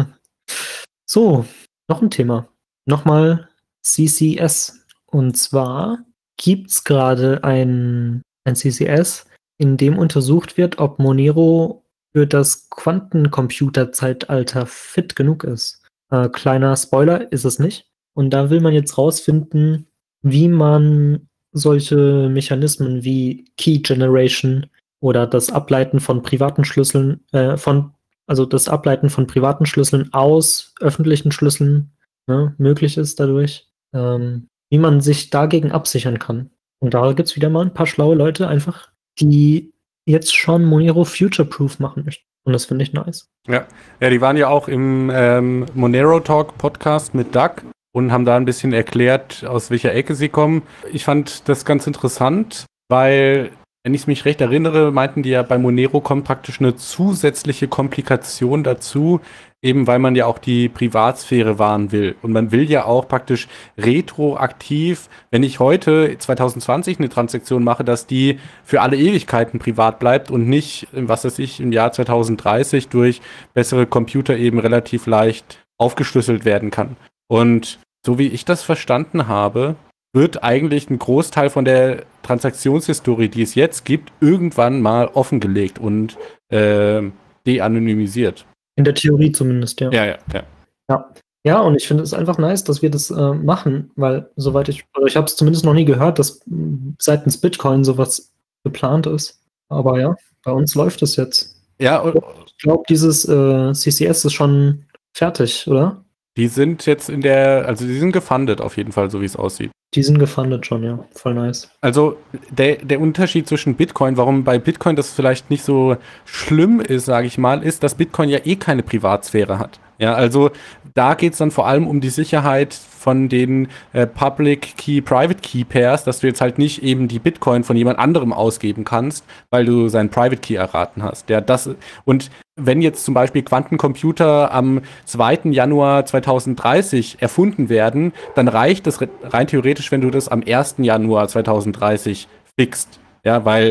So, noch ein Thema. Nochmal C C S. Und zwar gibt's gerade ein, ein C C S, in dem untersucht wird, ob Monero für das Quantencomputer-Zeitalter fit genug ist. Äh, kleiner Spoiler, ist es nicht. Und da will man jetzt rausfinden, wie man solche Mechanismen wie Key Generation oder das Ableiten von privaten Schlüsseln, äh, von, also das Ableiten von privaten Schlüsseln aus öffentlichen Schlüsseln, ne, möglich ist dadurch, ähm, wie man sich dagegen absichern kann. Und da gibt es wieder mal ein paar schlaue Leute einfach, die jetzt schon Monero future-proof machen möchten. Und das finde ich nice. Ja. ja, die waren ja auch im ähm, Monero Talk Podcast mit Doug und haben da ein bisschen erklärt, aus welcher Ecke sie kommen. Ich fand das ganz interessant, weil, wenn ich mich recht erinnere, meinten die ja, bei Monero kommt praktisch eine zusätzliche Komplikation dazu, eben weil man ja auch die Privatsphäre wahren will. Und man will ja auch praktisch retroaktiv, wenn ich heute zwanzig zwanzig eine Transaktion mache, dass die für alle Ewigkeiten privat bleibt und nicht, was weiß ich, im Jahr zwanzig dreißig durch bessere Computer eben relativ leicht aufgeschlüsselt werden kann. Und so wie ich das verstanden habe, wird eigentlich ein Großteil von der Transaktionshistorie, die es jetzt gibt, irgendwann mal offengelegt und äh, de-anonymisiert. In der Theorie zumindest, ja. Ja, ja, ja. Ja, ja, und ich finde es einfach nice, dass wir das äh, machen, weil soweit ich, oder ich habe es zumindest noch nie gehört, dass mh, seitens Bitcoin sowas geplant ist. Aber ja, bei uns läuft es jetzt. Ja, und Ich glaube, dieses äh, C C S ist schon fertig, oder? die sind jetzt in der, also die sind gefundet auf jeden Fall, so wie es aussieht. Die sind gefundet schon, ja. Voll nice. Also der, der Unterschied zwischen Bitcoin, warum bei Bitcoin das vielleicht nicht so schlimm ist, sage ich mal, ist, dass Bitcoin ja eh keine Privatsphäre hat. Ja, also da geht es dann vor allem um die Sicherheit von den äh, Public Key, Private Key Pairs, dass du jetzt halt nicht eben die Bitcoin von jemand anderem ausgeben kannst, weil du seinen Private Key erraten hast. Ja, das, und wenn jetzt zum Beispiel Quantencomputer am zweiten Januar zwanzig dreißig erfunden werden, dann reicht es rein theoretisch, wenn du das am ersten Januar zwanzig dreißig fixt. Ja, weil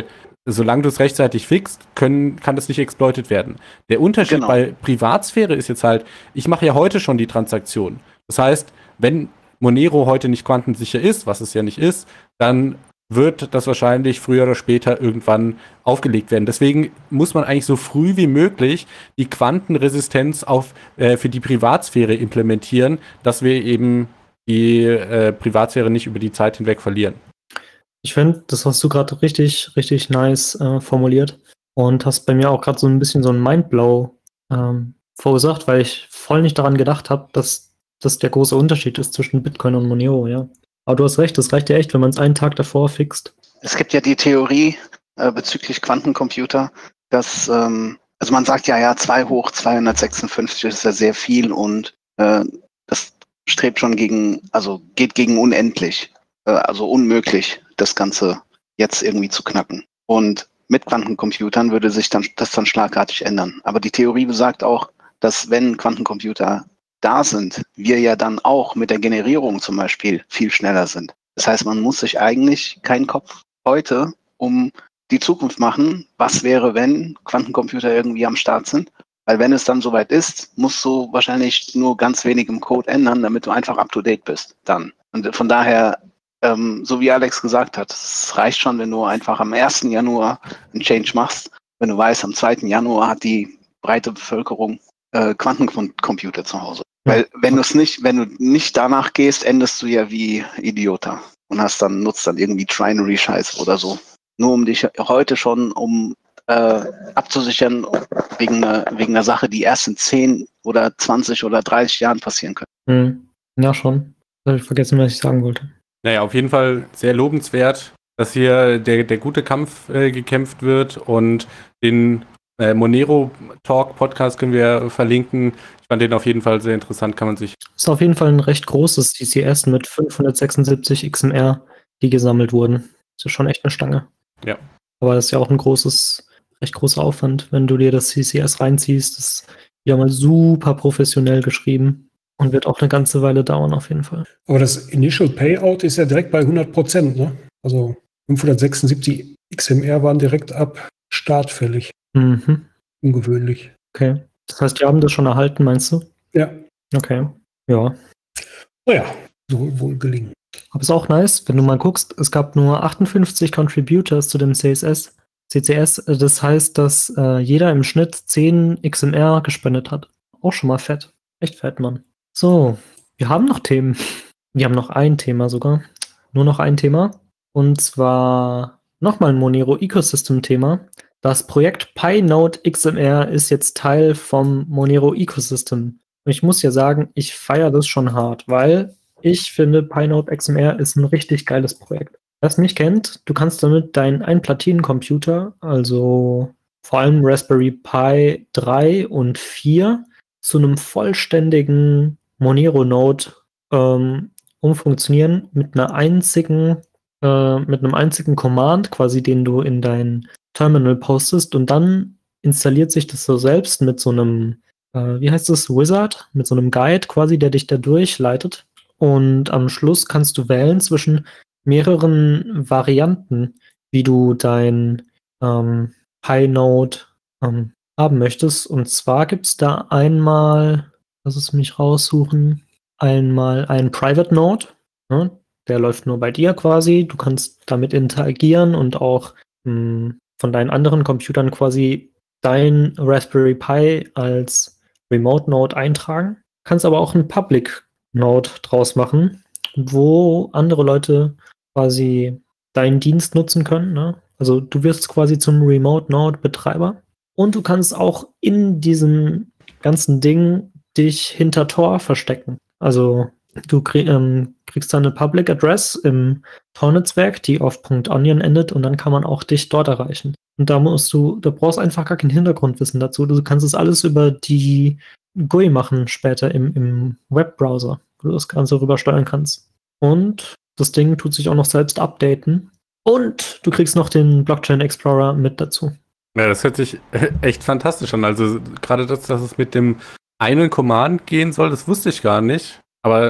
solange du es rechtzeitig fixst, können, kann das nicht exploited werden. Der Unterschied Genau. bei Privatsphäre ist jetzt halt, ich mache ja heute schon die Transaktion. Das heißt, wenn Monero heute nicht quantensicher ist, was es ja nicht ist, dann wird das wahrscheinlich früher oder später irgendwann aufgelegt werden. Deswegen muss man eigentlich so früh wie möglich die Quantenresistenz auf, äh, für die Privatsphäre implementieren, dass wir eben die äh, Privatsphäre nicht über die Zeit hinweg verlieren. Ich finde, das hast du gerade richtig, richtig nice äh, formuliert und hast bei mir auch gerade so ein bisschen so ein Mindblow ähm, verursacht, weil ich voll nicht daran gedacht habe, dass das der große Unterschied ist zwischen Bitcoin und Monero, ja. Aber du hast recht, das reicht ja echt, wenn man es einen Tag davor fixt. Es gibt ja die Theorie äh, bezüglich Quantencomputer, dass, ähm, also man sagt ja, ja, zwei hoch zweihundertsechsundfünfzig ist ja sehr viel und äh, das strebt schon gegen, also geht gegen unendlich, äh, also unmöglich, das Ganze jetzt irgendwie zu knacken. Und mit Quantencomputern würde sich dann das dann schlagartig ändern. Aber die Theorie besagt auch, dass wenn Quantencomputer da sind, wir ja dann auch mit der Generierung zum Beispiel viel schneller sind. Das heißt, man muss sich eigentlich keinen Kopf heute um die Zukunft machen. Was wäre, wenn Quantencomputer irgendwie am Start sind? Weil wenn es dann soweit ist, musst du wahrscheinlich nur ganz wenig im Code ändern, damit du einfach up-to-date bist dann. Und von daher, ähm, so wie Alex gesagt hat, es reicht schon, wenn du einfach am ersten Januar einen Change machst. Wenn du weißt, am zweiten Januar hat die breite Bevölkerung äh, Quantencomputer zu Hause. Weil wenn du es nicht, wenn du nicht danach gehst, endest du ja wie Idiota und hast dann, nutzt dann irgendwie Trinary-Scheiß oder so. Nur um dich heute schon um äh, abzusichern wegen einer, wegen einer Sache, die erst in zehn oder zwanzig oder dreißig Jahren passieren können. Hm. Ja, schon. Da habe ich vergessen, was ich sagen wollte. Naja, auf jeden Fall sehr lobenswert, dass hier der, der gute Kampf äh, gekämpft wird und den äh, Monero Talk Podcast können wir verlinken. Ich fand den auf jeden Fall sehr interessant, kann man sich. Ist auf jeden Fall ein recht großes C C S mit fünfhundertsechsundsiebzig X M R, die gesammelt wurden. Das ist schon echt eine Stange. Ja. Aber das ist ja auch ein großes, recht großer Aufwand, wenn du dir das C C S reinziehst. Das ist ja mal super professionell geschrieben und wird auch eine ganze Weile dauern auf jeden Fall. Aber das Initial Payout ist ja direkt bei hundert Prozent, ne? Also fünfhundertsechsundsiebzig X M R waren direkt ab Start fällig. Mhm. Ungewöhnlich. Okay. Das heißt, die haben das schon erhalten, meinst du? Ja. Okay. Ja. Naja, soll wohl gelingen. Aber ist auch nice, wenn du mal guckst, es gab nur achtundfünfzig Contributors zu dem C S S, C C S. Das heißt, dass äh, jeder im Schnitt zehn X M R gespendet hat. Auch schon mal fett. Echt fett, Mann. So, wir haben noch Themen. Wir haben noch ein Thema sogar. Nur noch ein Thema. Und zwar nochmal ein Monero Ecosystem-Thema. Das Projekt PyNode X M R ist jetzt Teil vom Monero Ecosystem. Und ich muss ja sagen, ich feiere das schon hart, weil ich finde, PyNode X M R ist ein richtig geiles Projekt. Wer es nicht kennt, du kannst damit deinen Ein-Platinen-Computer, also vor allem Raspberry Pi drei und vier, zu einem vollständigen Monero-Node ähm, umfunktionieren mit einer einzigen, äh, mit einem einzigen Command, quasi den du in dein Terminal postest, und dann installiert sich das so selbst mit so einem, äh, wie heißt das, Wizard, mit so einem Guide quasi, der dich da durchleitet. Und am Schluss kannst du wählen zwischen mehreren Varianten, wie du dein ähm, PyNode ähm, haben möchtest. Und zwar gibt es da einmal, lass es mich raussuchen, einmal einen Private Node, ne? Der läuft nur bei dir quasi. Du kannst damit interagieren und auch mh, von deinen anderen Computern quasi dein Raspberry Pi als Remote Node eintragen. Kannst aber auch einen Public Node draus machen, wo andere Leute quasi deinen Dienst nutzen können, ne? Also du wirst quasi zum Remote Node Betreiber und du kannst auch in diesem ganzen Ding dich hinter Tor verstecken. Also du krieg, ähm, kriegst dann eine Public Address im Tor-Netzwerk, die auf .onion endet, und dann kann man auch dich dort erreichen. Und da musst du, da brauchst einfach gar kein Hintergrundwissen dazu. Du kannst es alles über die G U I machen später im, im Webbrowser, wo du das Ganze rüber steuern kannst. Und das Ding tut sich auch noch selbst updaten. Und du kriegst noch den Blockchain Explorer mit dazu. Ja, das hört sich echt fantastisch an. Also gerade das, dass es mit dem einen Command gehen soll, das wusste ich gar nicht. Aber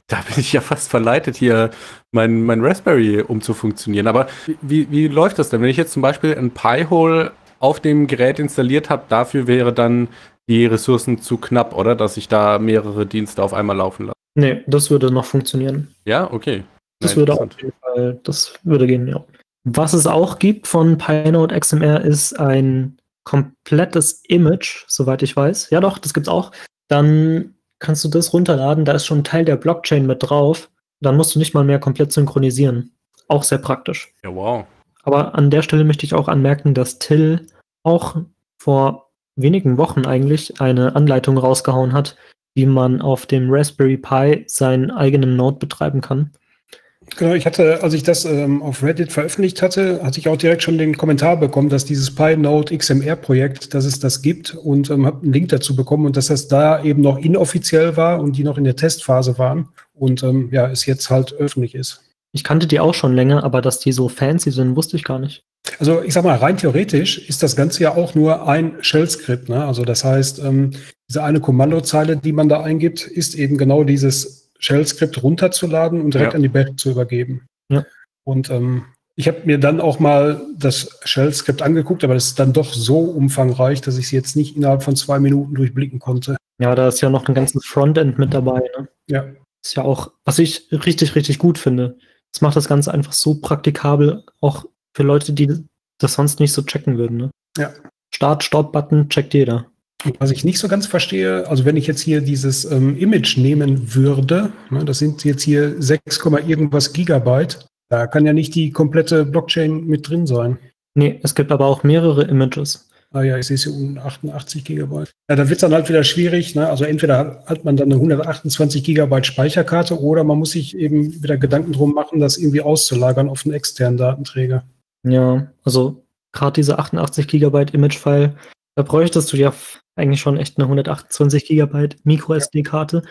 Da bin ich ja fast verleitet, hier mein, mein Raspberry umzufunktionieren. Aber wie, wie läuft das denn? Wenn ich jetzt zum Beispiel ein Pi-hole auf dem Gerät installiert habe, dafür wäre dann die Ressourcen zu knapp, oder? Dass ich da mehrere Dienste auf einmal laufen lasse. Nee, das würde noch funktionieren. Ja, okay. Das Na, würde auf interessant. jeden Fall, das würde gehen, ja. Was es auch gibt von Pinode X M R ist ein komplettes Image, soweit ich weiß. Ja doch, das gibt's auch. Dann kannst du das runterladen, da ist schon ein Teil der Blockchain mit drauf. Dann musst du nicht mal mehr komplett synchronisieren. Auch sehr praktisch. Ja, wow. Aber an der Stelle möchte ich auch anmerken, dass Till auch vor wenigen Wochen eigentlich eine Anleitung rausgehauen hat, wie man auf dem Raspberry Pi seinen eigenen Node betreiben kann. Genau, ich hatte, als ich das ähm, auf Reddit veröffentlicht hatte, hatte ich auch direkt schon den Kommentar bekommen, dass dieses Pinode X M R-Projekt, dass es das gibt und ähm, habe einen Link dazu bekommen und dass das da eben noch inoffiziell war und die noch in der Testphase waren und ähm, ja, es jetzt halt öffentlich ist. Ich kannte die auch schon länger, aber dass die so fancy sind, wusste ich gar nicht. Also ich sag mal, rein theoretisch ist das Ganze ja auch nur ein Shell-Skript. Ne? Also das heißt, ähm, diese eine Kommandozeile, die man da eingibt, ist eben genau dieses Shell-Skript runterzuladen und direkt Ja. an die Bash zu übergeben. Ja. Und ähm, ich habe mir dann auch mal das Shell-Skript angeguckt, aber das ist dann doch so umfangreich, dass ich es jetzt nicht innerhalb von zwei Minuten durchblicken konnte. Ja, da ist ja noch ein ganzes Frontend mit dabei. Ne? Ja. Ist ja auch, was ich richtig, richtig gut finde. Das macht das Ganze einfach so praktikabel, auch für Leute, die das sonst nicht so checken würden. Ne? Ja. Start-Stop-Button checkt jeder. Was ich nicht so ganz verstehe, also wenn ich jetzt hier dieses ähm, Image nehmen würde, ne, das sind jetzt hier sechs, irgendwas Gigabyte, da kann ja nicht die komplette Blockchain mit drin sein. Nee, es gibt aber auch mehrere Images. Ah ja, ich sehe es hier unten, achtundachtzig Gigabyte. Ja, da wird es dann halt wieder schwierig. Ne? Also entweder hat, hat man dann eine hundertachtundzwanzig Gigabyte Speicherkarte oder man muss sich eben wieder Gedanken drum machen, das irgendwie auszulagern auf einen externen Datenträger. Ja, also gerade diese achtundachtzig Gigabyte Image-File, da bräuchtest du ja f- eigentlich schon echt eine hundertachtundzwanzig Gigabyte Micro-S D-Karte.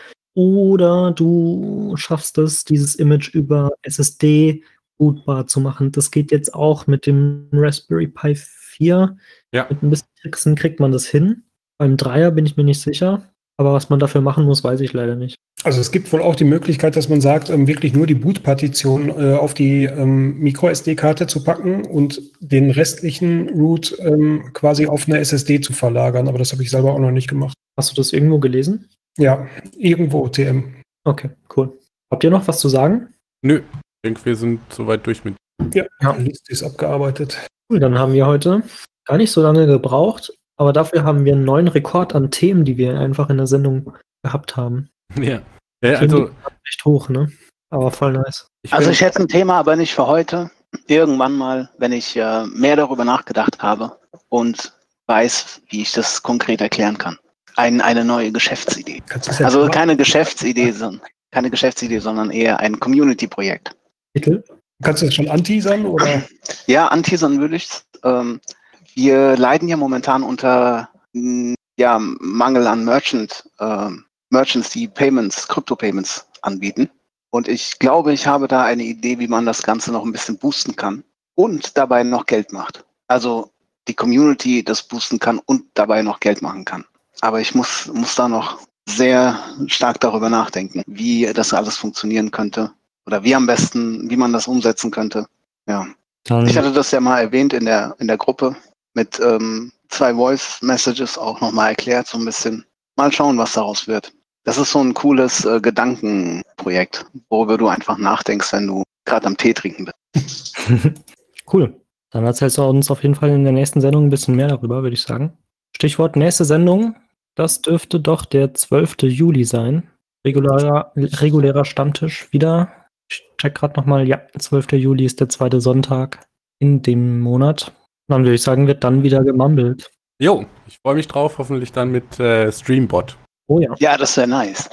Oder du schaffst es, dieses Image über S S D bootbar zu machen. Das geht jetzt auch mit dem Raspberry Pi vier. Ja. Mit ein bisschen Tricksen kriegt man das hin. Beim Dreier bin ich mir nicht sicher. Aber was man dafür machen muss, weiß ich leider nicht. Also es gibt wohl auch die Möglichkeit, dass man sagt, ähm, wirklich nur die Boot-Partition äh, auf die ähm, Micro-S D-Karte zu packen und den restlichen Root ähm, quasi auf eine S S D zu verlagern. Aber das habe ich selber auch noch nicht gemacht. Hast du das irgendwo gelesen? Ja, irgendwo T M. Okay, cool. Habt ihr noch was zu sagen? Nö, ich denke, wir sind soweit durch mit. Ja, Ja. die Liste ist abgearbeitet. Cool, dann haben wir heute gar nicht so lange gebraucht, aber dafür haben wir einen neuen Rekord an Themen, die wir einfach in der Sendung gehabt haben. Ja. Ja, also, Echt hoch, ne? Aber voll nice. ich Also bin- ich hätte ein Thema, aber nicht für heute. Irgendwann mal, wenn ich äh, mehr darüber nachgedacht habe und weiß, wie ich das konkret erklären kann. Ein, eine neue Geschäftsidee. Kannst du das jetzt Also machen? keine Geschäftsidee, sondern keine Geschäftsidee, sondern eher ein Community-Projekt. Titel? Kannst du das schon anteasern? Oder? Ja, anteasern würde ich. Ähm, wir leiden ja momentan unter mh, ja, Mangel an Merchant, ähm, Merchants, die Payments, Krypto-Payments anbieten. Und ich glaube, ich habe da eine Idee, wie man das Ganze noch ein bisschen boosten kann und dabei noch Geld macht. Also die Community das boosten kann und dabei noch Geld machen kann. Aber ich muss, muss da noch sehr stark darüber nachdenken, wie das alles funktionieren könnte oder wie am besten, wie man das umsetzen könnte. Ja. Dann, Ich hatte das ja mal erwähnt in der, in der Gruppe mit ähm, zwei Voice-Messages auch nochmal erklärt, so ein bisschen. Mal schauen, was daraus wird. Das ist so ein cooles äh, Gedankenprojekt, worüber du einfach nachdenkst, wenn du gerade am Tee trinken bist. cool. Dann erzählst du uns auf jeden Fall in der nächsten Sendung ein bisschen mehr darüber, würde ich sagen. Stichwort nächste Sendung. Das dürfte doch der zwölfte Juli sein. Regulärer, regulärer Stammtisch wieder. Ich check gerade nochmal. Ja, zwölfter Juli ist der zweite Sonntag in dem Monat. Dann würde ich sagen, wird dann wieder gemumbled. Jo, ich freue mich drauf, hoffentlich dann mit äh, Streambot. Oh ja. Ja, das wäre nice.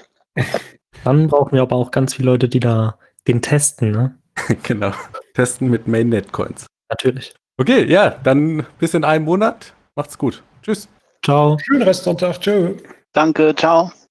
Dann brauchen wir aber auch ganz viele Leute, die da den testen, ne? Genau. Testen mit Mainnet-Coins. Natürlich. Okay, ja, dann bis in einem Monat. Macht's gut. Tschüss. Ciao. Schönen Restsonntag. Tschö. Danke, ciao.